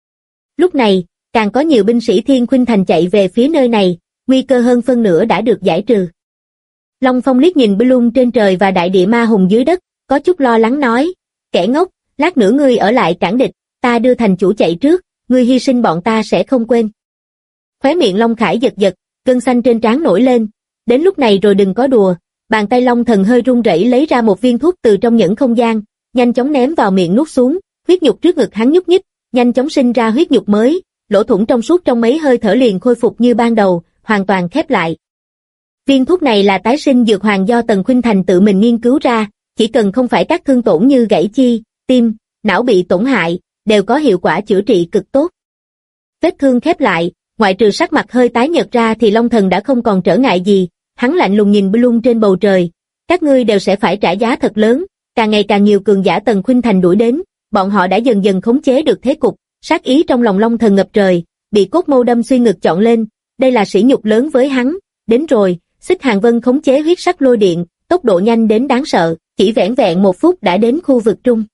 Lúc này, càng có nhiều binh sĩ Thiên Khuynh Thành chạy về phía nơi này, nguy cơ hơn phân nửa đã được giải trừ. Long Phong liếc nhìn Bloom trên trời và đại địa ma hùng dưới đất, có chút lo lắng nói, kẻ ngốc, lát nữa ngươi ở lại cản địch, ta đưa thành chủ chạy trước, ngươi hy sinh bọn ta sẽ không quên. Khóe miệng Long Khải giật giật, gân xanh trên trán nổi lên, đến lúc này rồi đừng có đùa. Bàn tay Long Thần hơi run rẩy lấy ra một viên thuốc từ trong nhẫn không gian, nhanh chóng ném vào miệng nuốt xuống, huyết nhục trước ngực hắn nhúc nhích, nhanh chóng sinh ra huyết nhục mới, lỗ thủng trong suốt trong mấy hơi thở liền khôi phục như ban đầu, hoàn toàn khép lại. Viên thuốc này là tái sinh dược hoàng do Tần Khuynh Thành tự mình nghiên cứu ra, chỉ cần không phải các thương tổn như gãy chi, tim, não bị tổn hại, đều có hiệu quả chữa trị cực tốt. Vết thương khép lại, ngoại trừ sắc mặt hơi tái nhợt ra thì Long Thần đã không còn trở ngại gì. Hắn lạnh lùng nhìn Bloom trên bầu trời, các ngươi đều sẽ phải trả giá thật lớn, càng ngày càng nhiều cường giả Tần Khuynh Thành đuổi đến, bọn họ đã dần dần khống chế được thế cục, sát ý trong lòng Long Thần ngập trời, bị cốt mâu đâm xuyên ngực chọn lên, đây là sỉ nhục lớn với hắn, đến rồi, Xích Hàng Vân khống chế huyết sắc lôi điện, tốc độ nhanh đến đáng sợ, chỉ vẻn vẹn 1 phút đã đến khu vực trung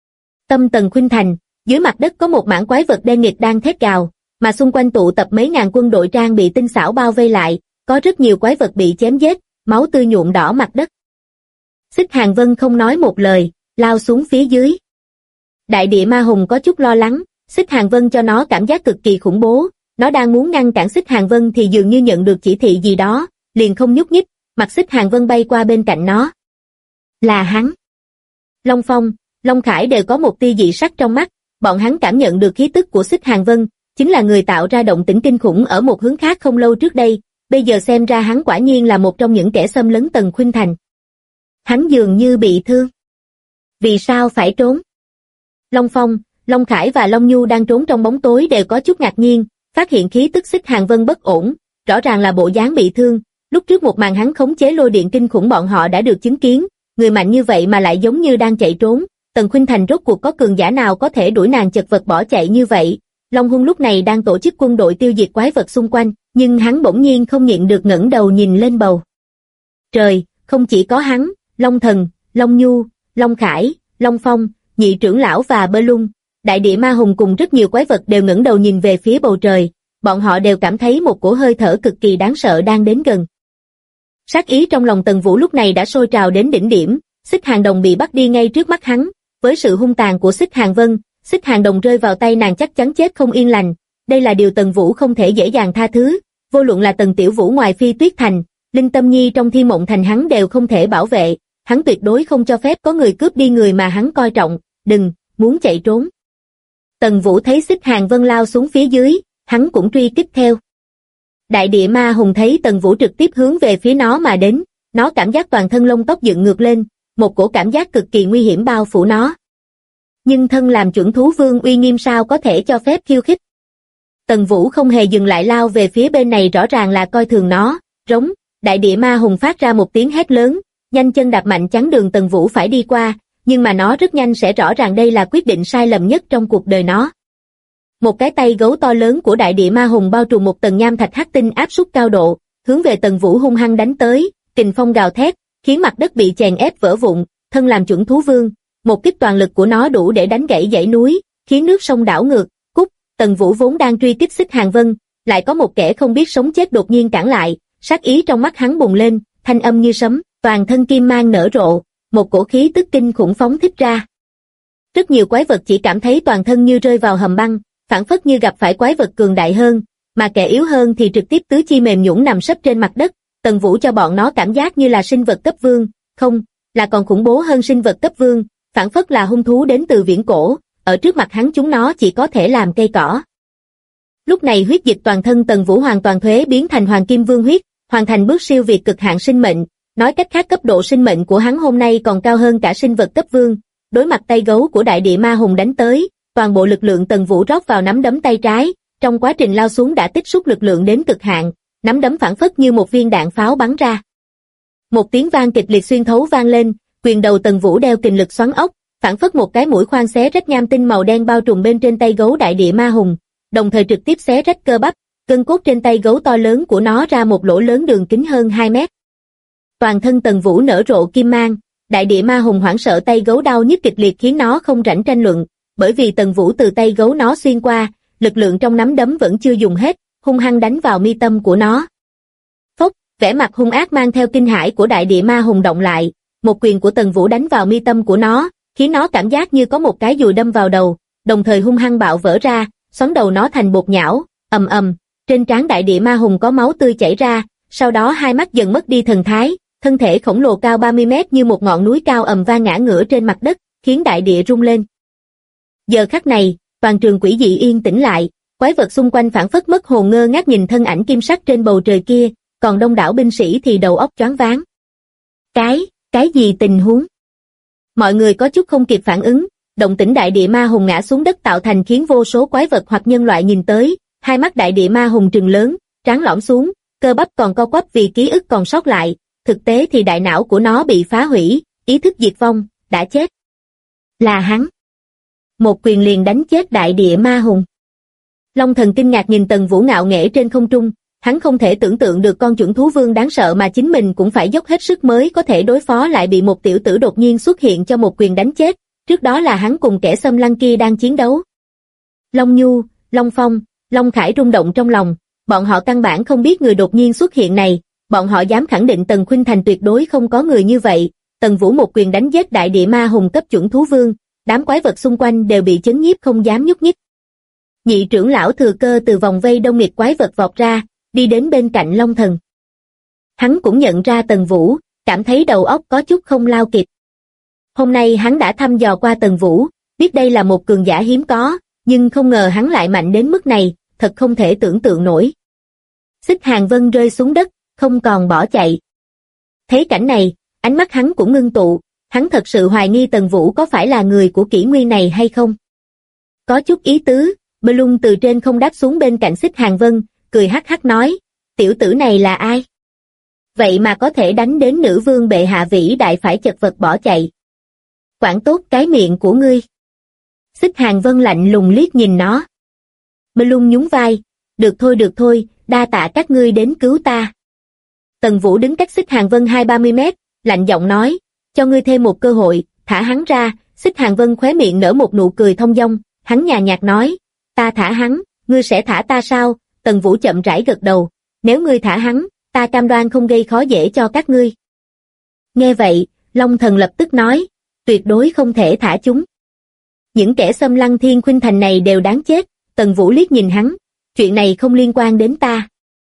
tâm Tần Khuynh Thành, dưới mặt đất có một mảng quái vật đen nghịt đang thét gào, mà xung quanh tụ tập mấy ngàn quân đội trang bị tinh xảo bao vây lại. Có rất nhiều quái vật bị chém giết, máu tươi nhuộm đỏ mặt đất. Xích Hàng Vân không nói một lời, lao xuống phía dưới. Đại địa ma hùng có chút lo lắng, Xích Hàng Vân cho nó cảm giác cực kỳ khủng bố, nó đang muốn ngăn cản Xích Hàng Vân thì dường như nhận được chỉ thị gì đó, liền không nhúc nhích, mặt Xích Hàng Vân bay qua bên cạnh nó. Là hắn. Long Phong, Long Khải đều có một tia dị sắc trong mắt, bọn hắn cảm nhận được khí tức của Xích Hàng Vân, chính là người tạo ra động tĩnh kinh khủng ở một hướng khác không lâu trước đây. Bây giờ xem ra hắn quả nhiên là một trong những kẻ xâm lấn Tần Khuynh Thành. Hắn dường như bị thương. Vì sao phải trốn? Long Phong, Long Khải và Long Nhu đang trốn trong bóng tối đều có chút ngạc nhiên, phát hiện khí tức Xích Hàng Vân bất ổn, rõ ràng là bộ dáng bị thương. Lúc trước một màn hắn khống chế lôi điện kinh khủng bọn họ đã được chứng kiến, người mạnh như vậy mà lại giống như đang chạy trốn. Tần Khuynh Thành rốt cuộc có cường giả nào có thể đuổi nàng chật vật bỏ chạy như vậy? Long Hung lúc này đang tổ chức quân đội tiêu diệt quái vật xung quanh, nhưng hắn bỗng nhiên không nhịn được ngẩng đầu nhìn lên bầu trời, không chỉ có hắn, Long Thần, Long Nhu, Long Khải, Long Phong, nhị trưởng lão và Bơ Lung, đại địa ma hùng cùng rất nhiều quái vật đều ngẩng đầu nhìn về phía bầu trời, bọn họ đều cảm thấy một cổ hơi thở cực kỳ đáng sợ đang đến gần. Sát ý trong lòng Tần Vũ lúc này đã sôi trào đến đỉnh điểm, Xích Hàng Đồng bị bắt đi ngay trước mắt hắn, với sự hung tàn của Xích Hàng Vân, Xích Hàng Đồng rơi vào tay nàng chắc chắn chết không yên lành. Đây là điều Tần Vũ không thể dễ dàng tha thứ, vô luận là Tần Tiểu Vũ ngoài Phi Tuyết Thành, Linh Tâm Nhi trong Thiên Mộng Thành hắn đều không thể bảo vệ, hắn tuyệt đối không cho phép có người cướp đi người mà hắn coi trọng, đừng, muốn chạy trốn. Tần Vũ thấy Xích Hàng Vân lao xuống phía dưới, hắn cũng truy kích theo. Đại địa ma hùng thấy Tần Vũ trực tiếp hướng về phía nó mà đến, nó cảm giác toàn thân lông tóc dựng ngược lên, một cổ cảm giác cực kỳ nguy hiểm bao phủ nó. Nhưng thân làm chuẩn thú vương uy nghiêm sao có thể cho phép khiêu khích. Tần Vũ không hề dừng lại lao về phía bên này, rõ ràng là coi thường nó. Rống, đại địa ma hùng phát ra một tiếng hét lớn, nhanh chân đạp mạnh chắn đường Tần Vũ phải đi qua, nhưng mà nó rất nhanh sẽ rõ ràng đây là quyết định sai lầm nhất trong cuộc đời nó. Một cái tay gấu to lớn của đại địa ma hùng bao trùm một tầng nham thạch hắc tinh áp suất cao độ, hướng về Tần Vũ hung hăng đánh tới, kình phong gào thét, khiến mặt đất bị chèn ép vỡ vụn, thân làm chuẩn thú vương, một kích toàn lực của nó đủ để đánh gãy dãy núi, khiến nước sông đảo ngược. Cút! Tần Vũ vốn đang truy kích Xích Hàng Vân, lại có một kẻ không biết sống chết đột nhiên cản lại, sát ý trong mắt hắn bùng lên, thanh âm như sấm, toàn thân kim mang nở rộ, một cổ khí tức kinh khủng phóng thích ra. Rất nhiều quái vật chỉ cảm thấy toàn thân như rơi vào hầm băng, phảng phất như gặp phải quái vật cường đại hơn, mà kẻ yếu hơn thì trực tiếp tứ chi mềm nhũn nằm sấp trên mặt đất. Tần Vũ cho bọn nó cảm giác như là sinh vật cấp vương, không, là còn khủng bố hơn sinh vật cấp vương, phảng phất là hung thú đến từ viễn cổ, ở trước mặt hắn chúng nó chỉ có thể làm cây cỏ. Lúc này huyết dịch toàn thân Tần Vũ hoàn toàn thuế biến thành hoàng kim vương huyết, hoàn thành bước siêu việt cực hạn sinh mệnh, nói cách khác cấp độ sinh mệnh của hắn hôm nay còn cao hơn cả sinh vật cấp vương. Đối mặt tay gấu của đại địa ma hùng đánh tới, toàn bộ lực lượng Tần Vũ rót vào nắm đấm tay trái, trong quá trình lao xuống đã tích xúc lực lượng đến cực hạn, nắm đấm phảng phất như một viên đạn pháo bắn ra. Một tiếng vang kịch liệt xuyên thấu vang lên, quyền đầu Tần Vũ đeo kình lực xoắn ốc, phảng phất một cái mũi khoan xé rách nham tinh màu đen bao trùm bên trên tay gấu đại địa ma hùng, đồng thời trực tiếp xé rách cơ bắp, gân cốt trên tay gấu to lớn của nó ra một lỗ lớn đường kính hơn 2 mét. Toàn thân Tần Vũ nở rộ kim mang, đại địa ma hùng hoảng sợ tay gấu đau nhức kịch liệt khiến nó không rảnh tranh luận, bởi vì Tần Vũ từ tay gấu nó xuyên qua, lực lượng trong nắm đấm vẫn chưa dùng hết, hung hăng đánh vào mi tâm của nó. Phốc, vẻ mặt hung ác mang theo kinh hãi của đại địa ma hùng động lại, một quyền của Tần Vũ đánh vào mi tâm của nó, khiến nó cảm giác như có một cái dùi đâm vào đầu, đồng thời hung hăng bạo vỡ ra, xoắn đầu nó thành bột nhão, ầm ầm, trên trán đại địa ma hùng có máu tươi chảy ra, sau đó hai mắt dần mất đi thần thái, thân thể khổng lồ cao 30 mét như một ngọn núi cao ầm vang ngã ngửa trên mặt đất, khiến đại địa rung lên. Giờ khắc này, toàn trường quỷ dị yên tĩnh lại, quái vật xung quanh phảng phất mất hồn ngơ ngác nhìn thân ảnh kim sắc trên bầu trời kia, còn đông đảo binh sĩ thì đầu óc choáng váng. Cái gì tình huống? Mọi người có chút không kịp phản ứng, động tĩnh đại địa ma hùng ngã xuống đất tạo thành khiến vô số quái vật hoặc nhân loại nhìn tới, hai mắt đại địa ma hùng trừng lớn, trán lõm xuống, cơ bắp còn co quắp vì ký ức còn sót lại, thực tế thì đại não của nó bị phá hủy, ý thức diệt vong, đã chết. Là hắn. Một quyền liền đánh chết đại địa ma hùng. Long Thần kinh ngạc nhìn Tần Vũ ngạo nghễ trên không trung, hắn không thể tưởng tượng được con chuẩn thú vương đáng sợ mà chính mình cũng phải dốc hết sức mới có thể đối phó lại bị một tiểu tử đột nhiên xuất hiện cho một quyền đánh chết, trước đó là hắn cùng kẻ xâm lăng kia đang chiến đấu. Long Nhu, Long Phong, Long Khải rung động trong lòng, bọn họ căn bản không biết người đột nhiên xuất hiện này, bọn họ dám khẳng định Tần Khuynh Thành tuyệt đối không có người như vậy. Tần Vũ một quyền đánh giết đại địa ma hùng cấp chuẩn thú vương, đám quái vật xung quanh đều bị chấn nhiếp không dám nhúc nhích. Nhị trưởng lão Thừa Cơ từ vòng vây đông nghịt quái vật vọt ra, đi đến bên cạnh Long Thần. Hắn cũng nhận ra Tần Vũ, cảm thấy đầu óc có chút không lao kịp. Hôm nay hắn đã thăm dò qua Tần Vũ, biết đây là một cường giả hiếm có, nhưng không ngờ hắn lại mạnh đến mức này, thật không thể tưởng tượng nổi. Xích Hàng Vân rơi xuống đất, không còn bỏ chạy. Thấy cảnh này, ánh mắt hắn cũng ngưng tụ, hắn thật sự hoài nghi Tần Vũ có phải là người của kỷ nguyên này hay không. Có chút ý tứ, Bloom từ trên không đáp xuống bên cạnh Xích Hàng Vân, cười hắc hắc nói, tiểu tử này là ai? Vậy mà có thể đánh đến nữ vương bệ hạ vĩ đại phải chật vật bỏ chạy. Quản tốt cái miệng của ngươi. Xích Hàng Vân lạnh lùng liếc nhìn nó. Bloom nhún vai, được thôi, đa tạ các ngươi đến cứu ta. Tần Vũ đứng cách Xích Hàng Vân 20-30 mét, lạnh giọng nói, cho ngươi thêm một cơ hội, thả hắn ra. Xích Hàng Vân khóe miệng nở một nụ cười thông dong, hắn nhàn nhạt nói, ta thả hắn, ngươi sẽ thả ta sao? Tần Vũ chậm rãi gật đầu, nếu ngươi thả hắn, ta cam đoan không gây khó dễ cho các ngươi. Nghe vậy, Long Thần lập tức nói, tuyệt đối không thể thả chúng. Những kẻ xâm lăng Thiên Khuynh Thành này đều đáng chết. Tần Vũ liếc nhìn hắn, chuyện này không liên quan đến ta.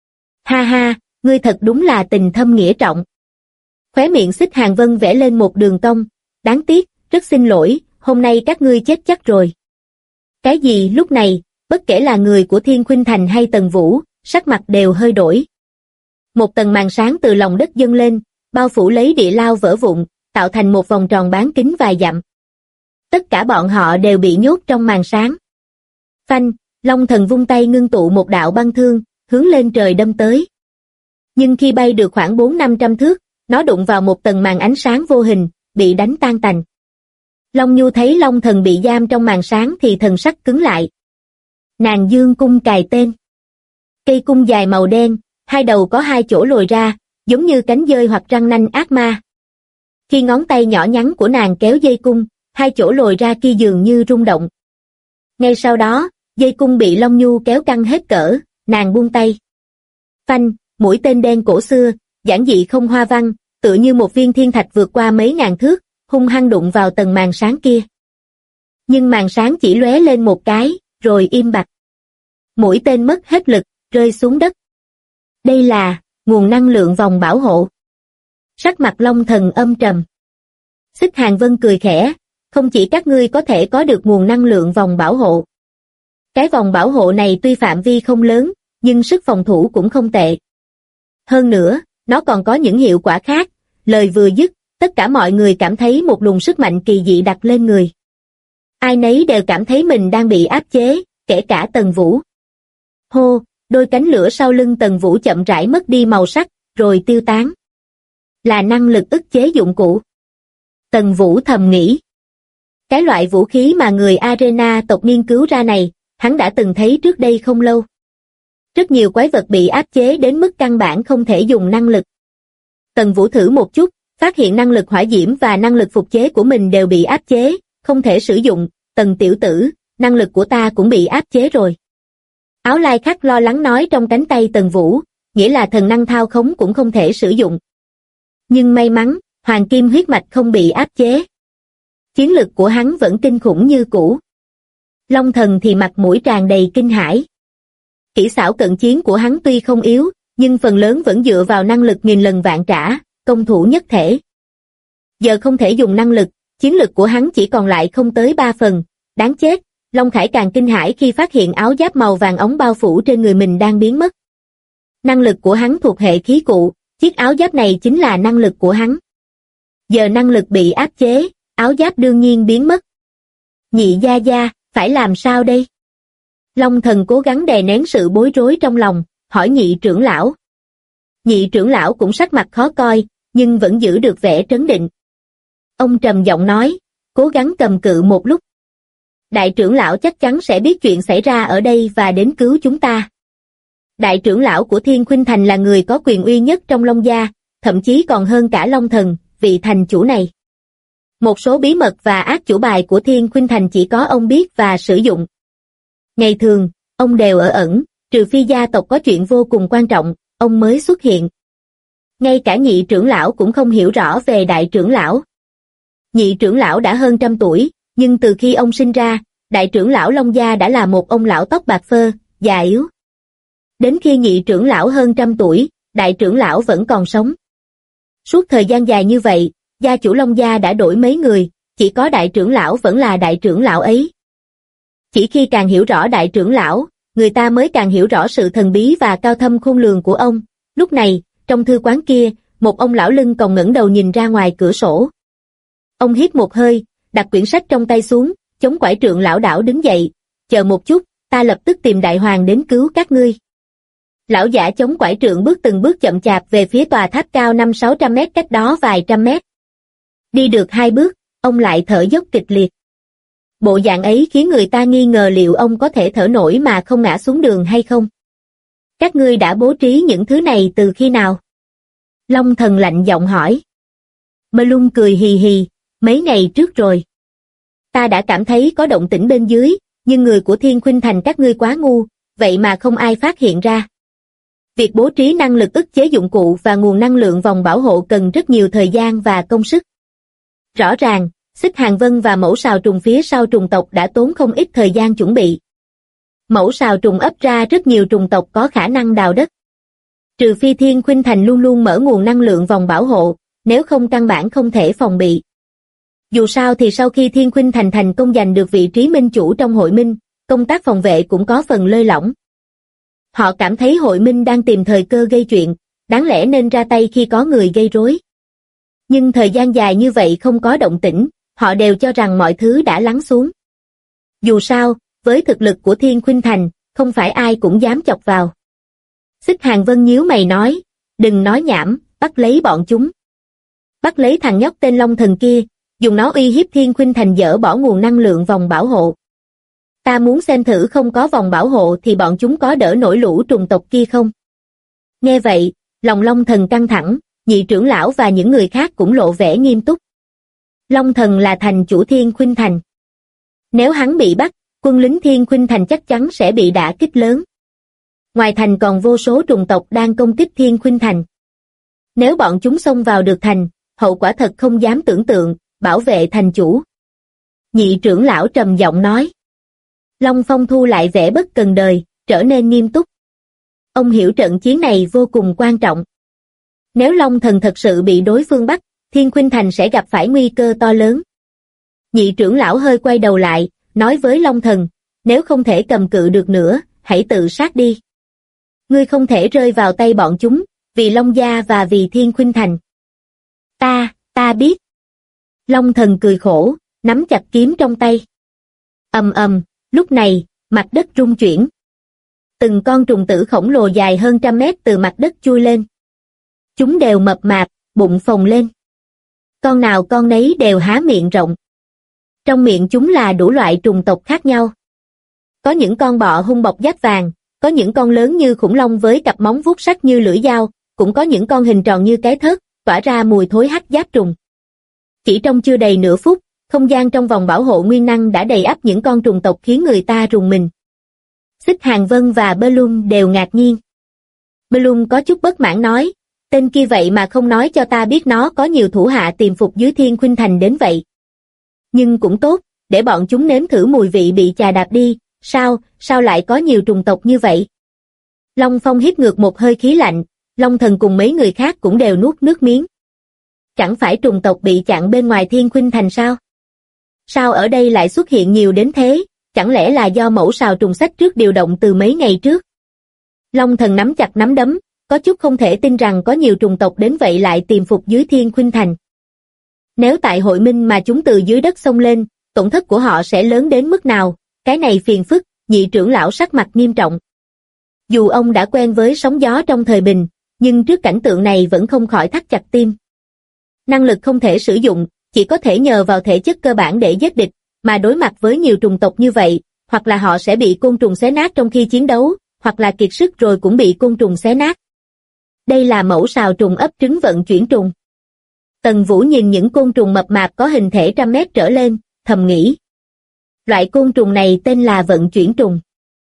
Ha ha, ngươi thật đúng là tình thâm nghĩa trọng. Khóe miệng Xích Hàng Vân vẽ lên một đường cong, đáng tiếc, rất xin lỗi, hôm nay các ngươi chết chắc rồi. Cái gì? Lúc này, bất kể là người của Thiên Khuynh Thành hay Tần Vũ, sắc mặt đều hơi đổi. Một tầng màn sáng từ lòng đất dâng lên, bao phủ lấy địa lao vỡ vụn, tạo thành một vòng tròn bán kính vài dặm. Tất cả bọn họ đều bị nhốt trong màn sáng. Phanh, Long Thần vung tay ngưng tụ một đạo băng thương, hướng lên trời đâm tới. Nhưng khi bay được khoảng 400-500 thước, nó đụng vào một tầng màn ánh sáng vô hình, bị đánh tan tành. Long Nhu thấy Long Thần bị giam trong màn sáng thì thần sắc cứng lại. Nàng dương cung cài tên. Cây cung dài màu đen, hai đầu có hai chỗ lồi ra, giống như cánh dơi hoặc răng nanh ác ma. Khi ngón tay nhỏ nhắn của nàng kéo dây cung, hai chỗ lồi ra kia dường như rung động. Ngay sau đó, dây cung bị Long Nhu kéo căng hết cỡ, nàng buông tay. Phanh, mũi tên đen cổ xưa, giản dị không hoa văn, tựa như một viên thiên thạch vượt qua mấy ngàn thước, hung hăng đụng vào tầng màn sáng kia. Nhưng màn sáng chỉ lóe lên một cái, rồi im bặt. Mũi tên mất hết lực, rơi xuống đất. Đây là nguồn năng lượng vòng bảo hộ. Sắc mặt Long Thần âm trầm. Xích Hàng Vân cười khẽ, không chỉ các ngươi có thể có được nguồn năng lượng vòng bảo hộ. Cái vòng bảo hộ này tuy phạm vi không lớn, nhưng sức phòng thủ cũng không tệ. Hơn nữa, nó còn có những hiệu quả khác. Lời vừa dứt, tất cả mọi người cảm thấy một luồng sức mạnh kỳ dị đặt lên người. Ai nấy đều cảm thấy mình đang bị áp chế, kể cả Tần Vũ. Hô, đôi cánh lửa sau lưng Tần Vũ chậm rãi mất đi màu sắc, rồi tiêu tán. Là năng lực ức chế dụng cụ. Tần Vũ thầm nghĩ. Cái loại vũ khí mà người Arena tộc nghiên cứu ra này, hắn đã từng thấy trước đây không lâu. Rất nhiều quái vật bị áp chế đến mức căn bản không thể dùng năng lực. Tần Vũ thử một chút, phát hiện năng lực hỏa diễm và năng lực phục chế của mình đều bị áp chế, không thể sử dụng. Tần tiểu tử, năng lực của ta cũng bị áp chế rồi. Áo lai khắc lo lắng nói trong cánh tay Tần Vũ, nghĩa là thần năng thao khống cũng không thể sử dụng. Nhưng may mắn, hoàng kim huyết mạch không bị áp chế. Chiến lực của hắn vẫn kinh khủng như cũ. Long Thần thì mặt mũi tràn đầy kinh hãi. Kỹ xảo cận chiến của hắn tuy không yếu, nhưng phần lớn vẫn dựa vào năng lực nghìn lần vạn trả, công thủ nhất thể. Giờ không thể dùng năng lực, chiến lực của hắn chỉ còn lại không tới 3 phần, đáng chết. Long Khải càng kinh hãi khi phát hiện áo giáp màu vàng ống bao phủ trên người mình đang biến mất. Năng lực của hắn thuộc hệ khí cụ, chiếc áo giáp này chính là năng lực của hắn. Giờ năng lực bị áp chế, áo giáp đương nhiên biến mất. Nhị gia gia, phải làm sao đây? Long Thần cố gắng đè nén sự bối rối trong lòng, hỏi nhị trưởng lão. Nhị trưởng lão cũng sắc mặt khó coi, nhưng vẫn giữ được vẻ trấn định. Ông trầm giọng nói, cố gắng cầm cự một lúc. Đại trưởng lão chắc chắn sẽ biết chuyện xảy ra ở đây và đến cứu chúng ta. Đại trưởng lão của Thiên Khuynh Thành là người có quyền uy nhất trong Long gia, thậm chí còn hơn cả Long Thần, vị thành chủ này. Một số bí mật và ác chủ bài của Thiên Khuynh Thành chỉ có ông biết và sử dụng. Ngày thường, ông đều ở ẩn, trừ phi gia tộc có chuyện vô cùng quan trọng, ông mới xuất hiện. Ngay cả nhị trưởng lão cũng không hiểu rõ về đại trưởng lão. Nhị trưởng lão đã hơn 100 tuổi, nhưng từ khi ông sinh ra, đại trưởng lão Long gia đã là một ông lão tóc bạc phơ, già yếu. Đến khi nhị trưởng lão hơn 100 tuổi, đại trưởng lão vẫn còn sống. Suốt thời gian dài như vậy, gia chủ Long gia đã đổi mấy người, chỉ có đại trưởng lão vẫn là đại trưởng lão ấy. Chỉ khi càng hiểu rõ đại trưởng lão, người ta mới càng hiểu rõ sự thần bí và cao thâm khôn lường của ông. Lúc này, trong thư quán kia, một ông lão lưng còng ngẩng đầu nhìn ra ngoài cửa sổ. Ông hít một hơi, đặt quyển sách trong tay xuống, chống quải trượng lảo đảo đứng dậy. Chờ một chút, ta lập tức tìm đại hoàng đến cứu các ngươi. Lão giả chống quải trượng bước từng bước chậm chạp về phía tòa tháp cao 500-600 mét cách đó vài trăm mét. Đi được 2 bước, ông lại thở dốc kịch liệt. Bộ dạng ấy khiến người ta nghi ngờ liệu ông có thể thở nổi mà không ngã xuống đường hay không. Các ngươi đã bố trí những thứ này từ khi nào? Long Thần lạnh giọng hỏi. Balloon cười hì hì, mấy ngày trước rồi. Ta đã cảm thấy có động tĩnh bên dưới, nhưng người của Thiên Khuynh Thành các ngươi quá ngu, vậy mà không ai phát hiện ra. Việc bố trí năng lực ức chế dụng cụ và nguồn năng lượng vòng bảo hộ cần rất nhiều thời gian và công sức. Rõ ràng, Xích Hàng Vân và mẫu sào trùng phía sau trùng tộc đã tốn không ít thời gian chuẩn bị. Mẫu sào trùng ấp ra rất nhiều trùng tộc có khả năng đào đất. Trừ phi Thiên Khuynh Thành luôn luôn mở nguồn năng lượng vòng bảo hộ, nếu không căn bản không thể phòng bị. Dù sao thì sau khi Thiên Khuynh Thành thành công giành được vị trí minh chủ trong hội minh, công tác phòng vệ cũng có phần lơi lỏng. Họ cảm thấy hội minh đang tìm thời cơ gây chuyện, đáng lẽ nên ra tay khi có người gây rối. Nhưng thời gian dài như vậy không có động tĩnh, họ đều cho rằng mọi thứ đã lắng xuống. Dù sao, với thực lực của Thiên Khuynh Thành, không phải ai cũng dám chọc vào. Xích Hàng Vân nhíu mày nói, đừng nói nhảm, bắt lấy bọn chúng. Bắt lấy thằng nhóc tên Long Thần kia, dùng nó uy hiếp Thiên Khuynh Thành dỡ bỏ nguồn năng lượng vòng bảo hộ. Ta muốn xem thử không có vòng bảo hộ thì bọn chúng có đỡ nổi lũ trùng tộc kia không. Nghe vậy, lòng Long Thần căng thẳng, nhị trưởng lão và những người khác cũng lộ vẻ nghiêm túc. Long Thần là thành chủ Thiên Khuynh Thành. Nếu hắn bị bắt, quân lính Thiên Khuynh Thành chắc chắn sẽ bị đả kích lớn. Ngoài thành còn vô số trùng tộc đang công kích Thiên Khuynh Thành. Nếu bọn chúng xông vào được thành, hậu quả thật không dám tưởng tượng, bảo vệ thành chủ. Nhị trưởng lão trầm giọng nói. Long Phong thu lại vẻ bất cần đời, trở nên nghiêm túc. Ông hiểu trận chiến này vô cùng quan trọng. Nếu Long Thần thật sự bị đối phương bắt, Thiên Khuynh Thành sẽ gặp phải nguy cơ to lớn. Nhị trưởng lão hơi quay đầu lại, nói với Long Thần, nếu không thể cầm cự được nữa, hãy tự sát đi. Ngươi không thể rơi vào tay bọn chúng, vì Long gia và vì Thiên Khuynh Thành. Ta biết. Long Thần cười khổ, nắm chặt kiếm trong tay. Ầm ầm, lúc này, mặt đất rung chuyển. Từng con trùng tử khổng lồ dài hơn 100 mét từ mặt đất chui lên. Chúng đều mập mạp, bụng phồng lên. Con nào con nấy đều há miệng rộng. Trong miệng chúng là đủ loại trùng tộc khác nhau. Có những con bọ hung bọc giáp vàng, có những con lớn như khủng long với cặp móng vuốt sắc như lưỡi dao, cũng có những con hình tròn như cái thớt, tỏa ra mùi thối hắc giáp trùng. Chỉ trong chưa đầy nửa phút, không gian trong vòng bảo hộ nguyên năng đã đầy ắp những con trùng tộc khiến người ta rùng mình. Xích Hàng Vân và Bloom đều ngạc nhiên. Bloom có chút bất mãn nói, tên kia vậy mà không nói cho ta biết nó có nhiều thủ hạ tiềm phục dưới Thiên Khuynh Thành đến vậy. Nhưng cũng tốt, để bọn chúng nếm thử mùi vị bị chà đạp đi, sao lại có nhiều trùng tộc như vậy? Long Phong hít ngược một hơi khí lạnh, Long Thần cùng mấy người khác cũng đều nuốt nước miếng. Chẳng phải trùng tộc bị chặn bên ngoài Thiên Khuynh Thành sao? Sao ở đây lại xuất hiện nhiều đến thế, chẳng lẽ là do mẫu sào trùng sách trước điều động từ mấy ngày trước? Long Thần nắm chặt nắm đấm, có chút không thể tin rằng có nhiều trùng tộc đến vậy lại tiềm phục dưới Thiên Khuynh Thành. Nếu tại hội minh mà chúng từ dưới đất xông lên, tổn thất của họ sẽ lớn đến mức nào, cái này phiền phức, nhị trưởng lão sắc mặt nghiêm trọng. Dù ông đã quen với sóng gió trong thời bình, nhưng trước cảnh tượng này vẫn không khỏi thắt chặt tim. Năng lực không thể sử dụng, chỉ có thể nhờ vào thể chất cơ bản để giết địch, mà đối mặt với nhiều trùng tộc như vậy, hoặc là họ sẽ bị côn trùng xé nát trong khi chiến đấu, hoặc là kiệt sức rồi cũng bị côn trùng xé nát. Đây là mẫu sào trùng ấp trứng vận chuyển trùng. Tần Vũ nhìn những côn trùng mập mạp có hình thể 100 mét trở lên, thầm nghĩ. Loại côn trùng này tên là vận chuyển trùng.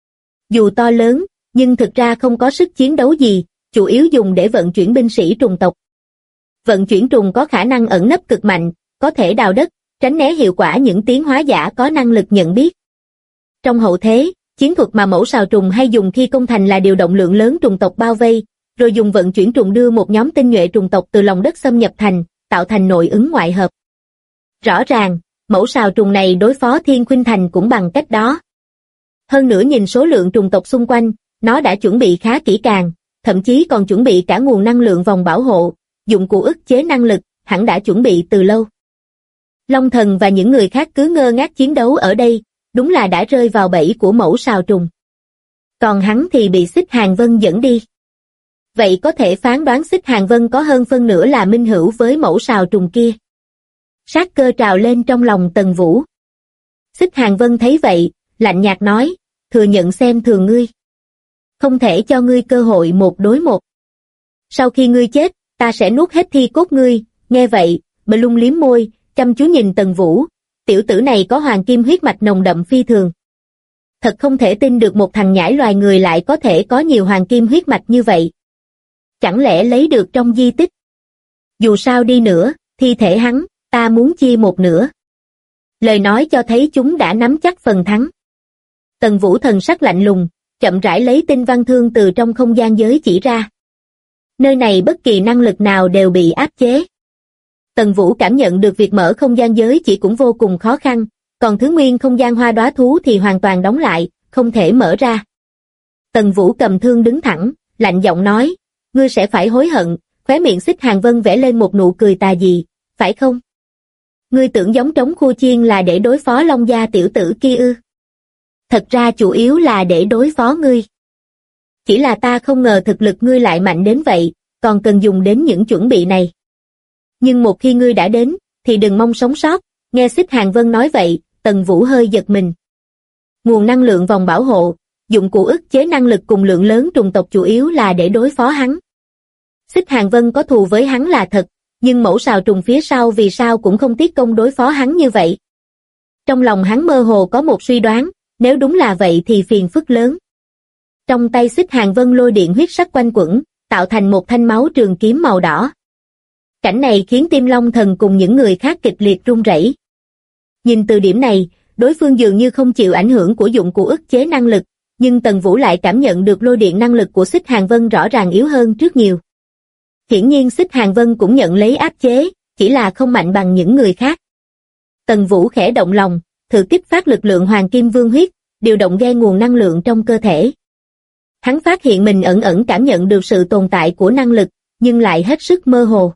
Dù to lớn, nhưng thực ra không có sức chiến đấu gì, chủ yếu dùng để vận chuyển binh sĩ trùng tộc. Vận chuyển trùng có khả năng ẩn nấp cực mạnh, có thể đào đất, tránh né hiệu quả những tiến hóa giả có năng lực nhận biết. Trong hậu thế, chiến thuật mà mẫu sào trùng hay dùng khi công thành là điều động lượng lớn trùng tộc bao vây, rồi dùng vận chuyển trùng đưa một nhóm tinh nhuệ trùng tộc từ lòng đất xâm nhập thành, tạo thành nội ứng ngoại hợp. Rõ ràng, mẫu sào trùng này đối phó Thiên Khuynh Thành cũng bằng cách đó. Hơn nữa nhìn số lượng trùng tộc xung quanh, nó đã chuẩn bị khá kỹ càng, thậm chí còn chuẩn bị cả nguồn năng lượng vòng bảo hộ, dụng cụ ức chế năng lực, hẳn đã chuẩn bị từ lâu. Long Thần và những người khác cứ ngơ ngác chiến đấu ở đây, đúng là đã rơi vào bẫy của mẫu sào trùng. Còn hắn thì bị Xích Hàng Vân dẫn đi. Vậy có thể phán đoán Xích Hàng Vân có hơn phân nửa là minh hữu với mẫu sào trùng kia. Sát cơ trào lên trong lòng Tần Vũ. Xích Hàng Vân thấy vậy, lạnh nhạt nói, thừa nhận xem thường ngươi. Không thể cho ngươi cơ hội một đối một. Sau khi ngươi chết, ta sẽ nuốt hết thi cốt ngươi, nghe vậy, Bloom liếm môi, chăm chú nhìn Tần Vũ, tiểu tử này có hoàng kim huyết mạch nồng đậm phi thường. Thật không thể tin được một thằng nhãi loài người lại có thể có nhiều hoàng kim huyết mạch như vậy. Chẳng lẽ lấy được trong di tích? Dù sao đi nữa, thi thể hắn, ta muốn chia một nửa. Lời nói cho thấy chúng đã nắm chắc phần thắng. Tần Vũ thần sắc lạnh lùng, chậm rãi lấy tinh văn thương từ trong không gian giới chỉ ra. Nơi này bất kỳ năng lực nào đều bị áp chế. Tần Vũ cảm nhận được việc mở không gian giới chỉ cũng vô cùng khó khăn, còn thứ nguyên không gian hoa đóa thú thì hoàn toàn đóng lại, không thể mở ra. Tần Vũ cầm thương đứng thẳng, lạnh giọng nói, ngươi sẽ phải hối hận, khóe miệng Xích Hàng Vân vẽ lên một nụ cười tà dị, phải không? Ngươi tưởng giống trống khua chiên là để đối phó Long gia tiểu tử kia ư? Thật ra chủ yếu là để đối phó ngươi. Chỉ là ta không ngờ thực lực ngươi lại mạnh đến vậy, còn cần dùng đến những chuẩn bị này. Nhưng một khi ngươi đã đến, thì đừng mong sống sót. Nghe Xích Hàng Vân nói vậy, Tần Vũ hơi giật mình. Nguồn năng lượng vòng bảo hộ, dụng cụ ức chế năng lực cùng lượng lớn trùng tộc chủ yếu là để đối phó hắn. Xích Hàng Vân có thù với hắn là thật, nhưng mẫu sào trùng phía sau vì sao cũng không tiếc công đối phó hắn như vậy. Trong lòng hắn mơ hồ có một suy đoán, nếu đúng là vậy thì phiền phức lớn. Trong tay Xích Hàng Vân lôi điện huyết sắc quanh quẩn, tạo thành một thanh máu trường kiếm màu đỏ. Cảnh này khiến tim Long Thần cùng những người khác kịch liệt run rẩy. Nhìn từ điểm này, đối phương dường như không chịu ảnh hưởng của dụng cụ ức chế năng lực, nhưng Tần Vũ lại cảm nhận được lôi điện năng lực của Xích Hàng Vân rõ ràng yếu hơn trước nhiều. Hiển nhiên Xích Hàng Vân cũng nhận lấy áp chế, chỉ là không mạnh bằng những người khác. Tần Vũ khẽ động lòng, thử kích phát lực lượng Hoàng Kim Vương huyết, điều động ghe nguồn năng lượng trong cơ thể. Hắn phát hiện mình ẩn ẩn cảm nhận được sự tồn tại của năng lực, nhưng lại hết sức mơ hồ.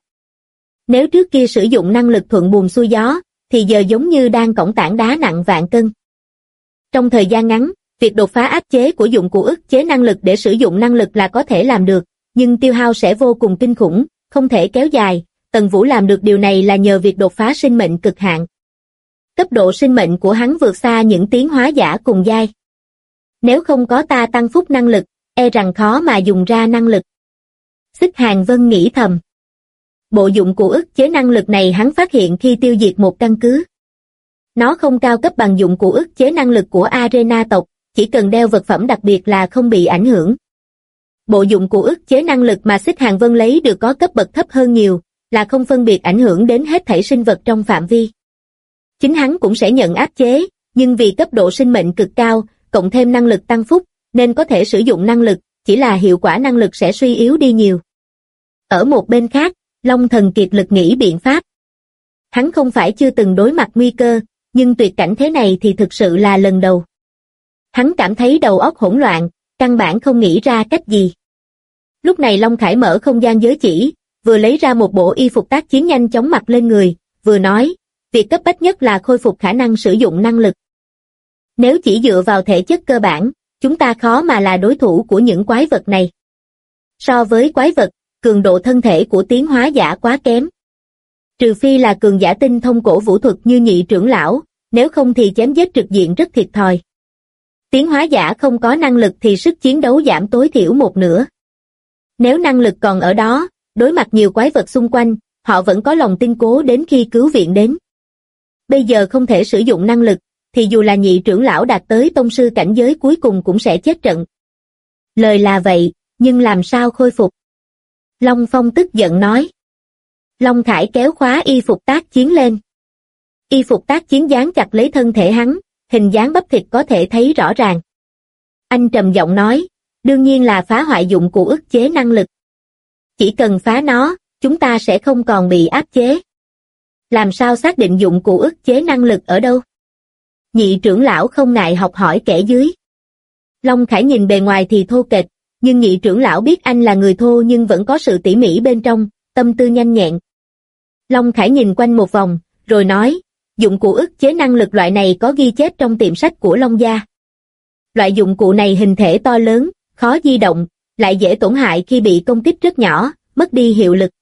Nếu trước kia sử dụng năng lực thuận buồm xuôi gió, thì giờ giống như đang cõng tảng đá nặng vạn cân. Trong thời gian ngắn, việc đột phá áp chế của dụng cụ ức chế năng lực để sử dụng năng lực là có thể làm được, nhưng tiêu hao sẽ vô cùng kinh khủng, không thể kéo dài. Tần Vũ làm được điều này là nhờ việc đột phá sinh mệnh cực hạn. Cấp độ sinh mệnh của hắn vượt xa những tiến hóa giả cùng giai. Nếu không có ta tăng phúc năng lực, e rằng khó mà dùng ra năng lực. Xích Hàng Vân nghĩ thầm. Bộ dụng cụ ức chế năng lực này hắn phát hiện khi tiêu diệt một căn cứ. Nó không cao cấp bằng dụng cụ ức chế năng lực của Arena tộc, chỉ cần đeo vật phẩm đặc biệt là không bị ảnh hưởng. Bộ dụng cụ ức chế năng lực mà Xích Hàng Vân lấy được có cấp bậc thấp hơn nhiều, là không phân biệt ảnh hưởng đến hết thảy sinh vật trong phạm vi. Chính hắn cũng sẽ nhận áp chế, nhưng vì cấp độ sinh mệnh cực cao, cộng thêm năng lực tăng phúc, nên có thể sử dụng năng lực, chỉ là hiệu quả năng lực sẽ suy yếu đi nhiều. Ở một bên khác, Long Thần kiệt lực nghĩ biện pháp. Hắn không phải chưa từng đối mặt nguy cơ, nhưng tuyệt cảnh thế này thì thực sự là lần đầu. Hắn cảm thấy đầu óc hỗn loạn, căn bản không nghĩ ra cách gì. Lúc này Long Khải mở không gian giới chỉ, vừa lấy ra một bộ y phục tác chiến nhanh chóng mặc lên người, vừa nói, việc cấp bách nhất là khôi phục khả năng sử dụng năng lực. Nếu chỉ dựa vào thể chất cơ bản, chúng ta khó mà là đối thủ của những quái vật này. So với quái vật, cường độ thân thể của tiến hóa giả quá kém. Trừ phi là cường giả tinh thông cổ vũ thuật như Nhị trưởng lão, nếu không thì chém giết trực diện rất thiệt thòi. Tiến hóa giả không có năng lực thì sức chiến đấu giảm tối thiểu một nửa. Nếu năng lực còn ở đó, đối mặt nhiều quái vật xung quanh, họ vẫn có lòng tin cố đến khi cứu viện đến. Bây giờ không thể sử dụng năng lực, thì dù là Nhị trưởng lão đạt tới tông sư cảnh giới cuối cùng cũng sẽ chết trận. Lời là vậy, nhưng làm sao khôi phục? Long Phong tức giận nói. Long Khải kéo khóa y phục tác chiến lên. Y phục tác chiến dán chặt lấy thân thể hắn, hình dáng bắp thịt có thể thấy rõ ràng. Anh trầm giọng nói, đương nhiên là phá hoại dụng cụ ức chế năng lực. Chỉ cần phá nó, chúng ta sẽ không còn bị áp chế. Làm sao xác định dụng cụ ức chế năng lực ở đâu? Nhị trưởng lão không ngại học hỏi kẻ dưới. Long Khải nhìn bề ngoài thì thô kệch, nhưng nhị trưởng lão biết anh là người thô nhưng vẫn có sự tỉ mỉ bên trong, tâm tư nhanh nhẹn. Long Khải nhìn quanh một vòng, rồi nói, dụng cụ ức chế năng lực loại này có ghi chép trong tiệm sách của Long gia. Loại dụng cụ này hình thể to lớn, khó di động, lại dễ tổn hại khi bị công kích rất nhỏ, mất đi hiệu lực.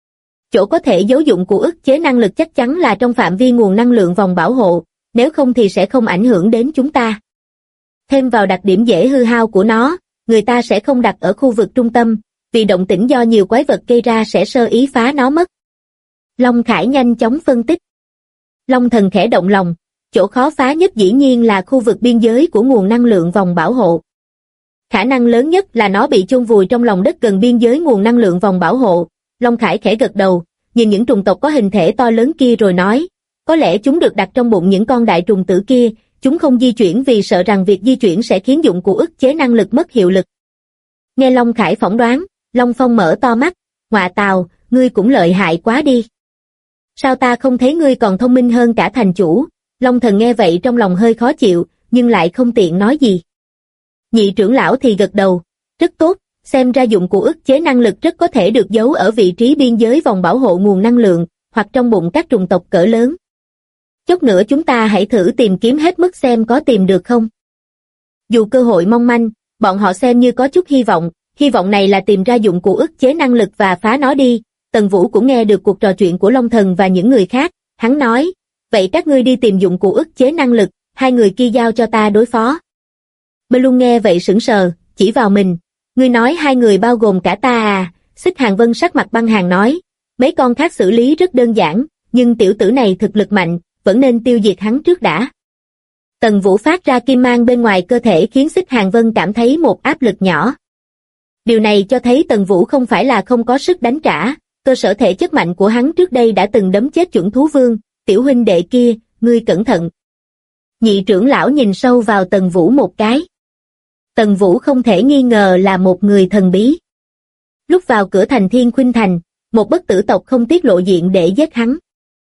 Chỗ có thể giấu dụng cụ ức chế năng lực chắc chắn là trong phạm vi nguồn năng lượng vòng bảo hộ, nếu không thì sẽ không ảnh hưởng đến chúng ta. Thêm vào đặc điểm dễ hư hao của nó, người ta sẽ không đặt ở khu vực trung tâm, vì động tĩnh do nhiều quái vật gây ra sẽ sơ ý phá nó mất. Long Khải nhanh chóng phân tích. Long Thần khẽ động lòng, chỗ khó phá nhất dĩ nhiên là khu vực biên giới của nguồn năng lượng vòng bảo hộ. Khả năng lớn nhất là nó bị chôn vùi trong lòng đất gần biên giới nguồn năng lượng vòng bảo hộ. Long Khải khẽ gật đầu, nhìn những trùng tộc có hình thể to lớn kia rồi nói, có lẽ chúng được đặt trong bụng những con đại trùng tử kia, chúng không di chuyển vì sợ rằng việc di chuyển sẽ khiến dụng cụ ức chế năng lực mất hiệu lực. Nghe Long Khải phỏng đoán, Long Phong mở to mắt, ngọa tào, ngươi cũng lợi hại quá đi. Sao ta không thấy ngươi còn thông minh hơn cả thành chủ? Long Thần nghe vậy trong lòng hơi khó chịu, nhưng lại không tiện nói gì. Nhị trưởng lão thì gật đầu, rất tốt, xem ra dụng cụ ức chế năng lực rất có thể được giấu ở vị trí biên giới vòng bảo hộ nguồn năng lượng, hoặc trong bụng các trùng tộc cỡ lớn. Chút nữa chúng ta hãy thử tìm kiếm hết mức xem có tìm được không. Dù cơ hội mong manh, bọn họ xem như có chút hy vọng này là tìm ra dụng cụ ức chế năng lực và phá nó đi. Tần Vũ cũng nghe được cuộc trò chuyện của Long Thần và những người khác, hắn nói, vậy các ngươi đi tìm dụng cụ ức chế năng lực, hai người kia giao cho ta đối phó. Bloom nghe vậy sững sờ, chỉ vào mình, ngươi nói hai người bao gồm cả ta à? Xích Hàng Vân sắc mặt băng hàn nói, mấy con khác xử lý rất đơn giản, nhưng tiểu tử này thực lực mạnh, vẫn nên tiêu diệt hắn trước đã. Tần Vũ phát ra kim mang bên ngoài cơ thể khiến Xích Hàng Vân cảm thấy một áp lực nhỏ. Điều này cho thấy Tần Vũ không phải là không có sức đánh trả, cơ sở thể chất mạnh của hắn trước đây đã từng đấm chết chuẩn thú vương, tiểu huynh đệ kia, ngươi cẩn thận. Nhị trưởng lão nhìn sâu vào Tần Vũ một cái. Tần Vũ không thể nghi ngờ là một người thần bí. Lúc vào cửa thành Thiên Khuynh Thành, một bất tử tộc không tiết lộ diện để giết hắn.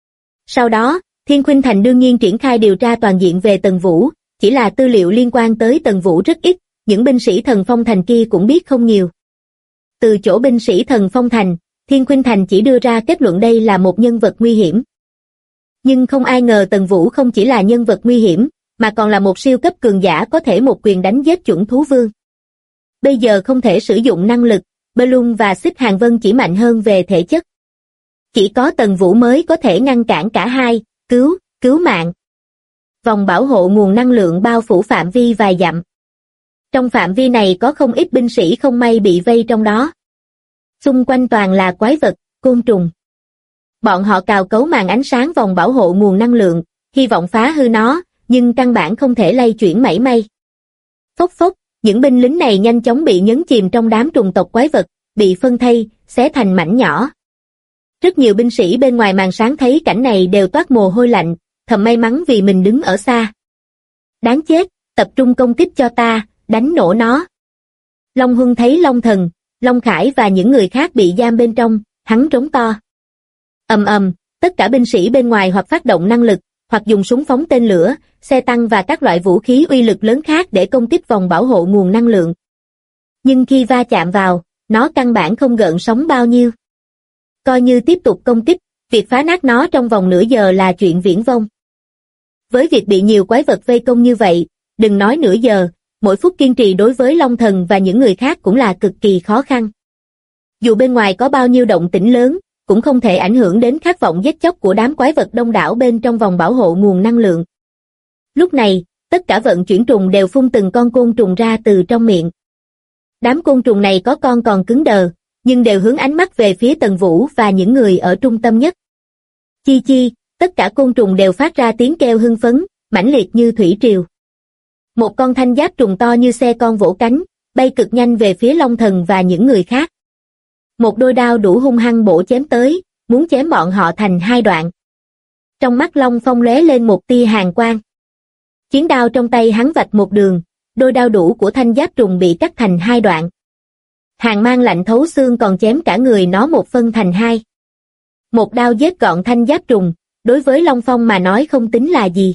Sau đó, Thiên Khuynh Thành đương nhiên triển khai điều tra toàn diện về Tần Vũ, chỉ là tư liệu liên quan tới Tần Vũ rất ít, những binh sĩ Thần Phong Thành kia cũng biết không nhiều. Từ chỗ binh sĩ Thần Phong Thành, Thiên Khuynh Thành chỉ đưa ra kết luận đây là một nhân vật nguy hiểm. Nhưng không ai ngờ Tần Vũ không chỉ là nhân vật nguy hiểm, mà còn là một siêu cấp cường giả có thể một quyền đánh giết chuẩn thú vương. Bây giờ không thể sử dụng năng lực, Bloom và Xích Hàng Vân chỉ mạnh hơn về thể chất. Chỉ có Tần Vũ mới có thể ngăn cản cả hai, cứu mạng. Vòng bảo hộ nguồn năng lượng bao phủ phạm vi vài dặm. Trong phạm vi này có không ít binh sĩ không may bị vây trong đó. Xung quanh toàn là quái vật, côn trùng. Bọn họ cào cấu màn ánh sáng vòng bảo hộ nguồn năng lượng, hy vọng phá hư nó, nhưng căn bản không thể lay chuyển mảy may. Phốc phốc, những binh lính này nhanh chóng bị nhấn chìm trong đám trùng tộc quái vật, bị phân thây, xé thành mảnh nhỏ. Rất nhiều binh sĩ bên ngoài màn sáng thấy cảnh này đều toát mồ hôi lạnh, thầm may mắn vì mình đứng ở xa. Đáng chết, tập trung công kích cho ta, đánh nổ nó. Long Huân thấy Long Thần, Long Khải và những người khác bị giam bên trong, hắn rống to. Ầm, tất cả binh sĩ bên ngoài hoặc phát động năng lực, hoặc dùng súng phóng tên lửa, xe tăng và các loại vũ khí uy lực lớn khác để công kích vòng bảo hộ nguồn năng lượng. Nhưng khi va chạm vào, nó căn bản không gợn sóng bao nhiêu. Coi như tiếp tục công kích, việc phá nát nó trong vòng nửa giờ là chuyện viển vông. Với việc bị nhiều quái vật vây công như vậy, đừng nói nửa giờ, mỗi phút kiên trì đối với Long Thần và những người khác cũng là cực kỳ khó khăn. Dù bên ngoài có bao nhiêu động tĩnh lớn, cũng không thể ảnh hưởng đến khát vọng giết chóc của đám quái vật đông đảo bên trong vòng bảo hộ nguồn năng lượng. Lúc này, tất cả vận chuyển trùng đều phun từng con côn trùng ra từ trong miệng. Đám côn trùng này có con còn cứng đờ, nhưng đều hướng ánh mắt về phía Tần Vũ và những người ở trung tâm nhất. Chi chi, tất cả côn trùng đều phát ra tiếng kêu hưng phấn, mãnh liệt như thủy triều. Một con thanh giáp trùng to như xe con vỗ cánh, bay cực nhanh về phía Long Thần và những người khác. Một đôi đao đủ hung hăng bổ chém tới, muốn chém bọn họ thành hai đoạn. Trong mắt Long Phong lóe lên một tia hàn quang. Chiến đao trong tay hắn vạch một đường, đôi đao đủ của thanh giáp trùng bị cắt thành hai đoạn. Hàn mang lạnh thấu xương còn chém cả người nó một phân thành hai. Một đao giết gọn thanh giáp trùng, đối với Long Phong mà nói không tính là gì.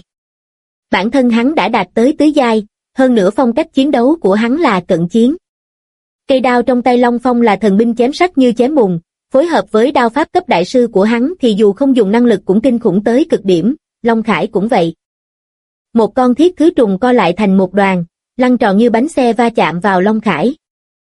Bản thân hắn đã đạt tới tứ giai, hơn nữa phong cách chiến đấu của hắn là cận chiến. Cây đao trong tay Long Phong là thần binh chém sắt như chém bùn, phối hợp với đao pháp cấp đại sư của hắn thì dù không dùng năng lực cũng kinh khủng tới cực điểm, Long Khải cũng vậy. Một con thiết thứ trùng co lại thành một đoàn, lăn tròn như bánh xe va chạm vào Long Khải.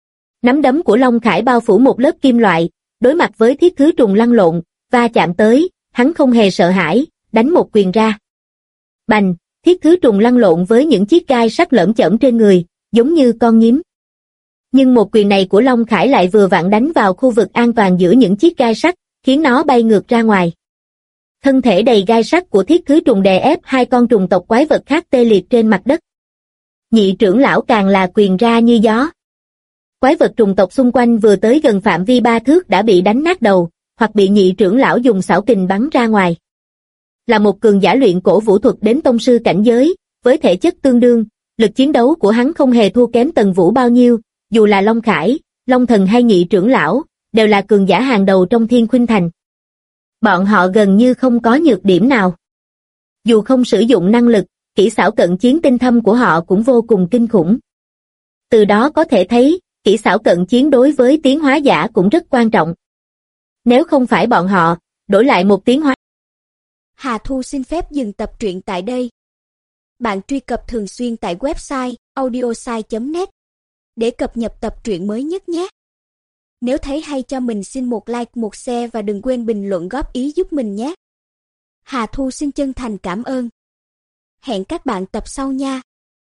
Nắm đấm của Long Khải bao phủ một lớp kim loại, đối mặt với thiết thứ trùng lăn lộn, va chạm tới, hắn không hề sợ hãi, đánh một quyền ra. Bành, thiết thứ trùng lăn lộn với những chiếc gai sắt lởm chởm trên người, giống như con nhím. Nhưng một quyền này của Long Khải lại vừa vặn đánh vào khu vực an toàn giữa những chiếc gai sắt, khiến nó bay ngược ra ngoài. Thân thể đầy gai sắt của thiết thứ trùng đè ép hai con trùng tộc quái vật khác tê liệt trên mặt đất. Nhị trưởng lão càng là quyền ra như gió. Quái vật trùng tộc xung quanh vừa tới gần phạm vi 3 thước đã bị đánh nát đầu, hoặc bị nhị trưởng lão dùng xảo kình bắn ra ngoài. Là một cường giả luyện cổ vũ thuật đến tông sư cảnh giới, với thể chất tương đương, lực chiến đấu của hắn không hề thua kém Tần Vũ bao nhiêu, dù là Long Khải, Long Thần hay nhị trưởng lão, đều là cường giả hàng đầu trong Thiên Khuynh Thành. Bọn họ gần như không có nhược điểm nào. Dù không sử dụng năng lực, kỹ xảo cận chiến tinh thâm của họ cũng vô cùng kinh khủng. Từ đó có thể thấy, kỹ xảo cận chiến đối với tiến hóa giả cũng rất quan trọng. Nếu không phải bọn họ, đổi lại một tiến hóa. Hà Thu xin phép dừng tập truyện tại đây. Bạn truy cập thường xuyên tại website audiosai.net để cập nhật tập truyện mới nhất nhé. Nếu thấy hay cho mình xin một like, một share và đừng quên bình luận góp ý giúp mình nhé. Hà Thu xin chân thành cảm ơn. Hẹn các bạn tập sau nha.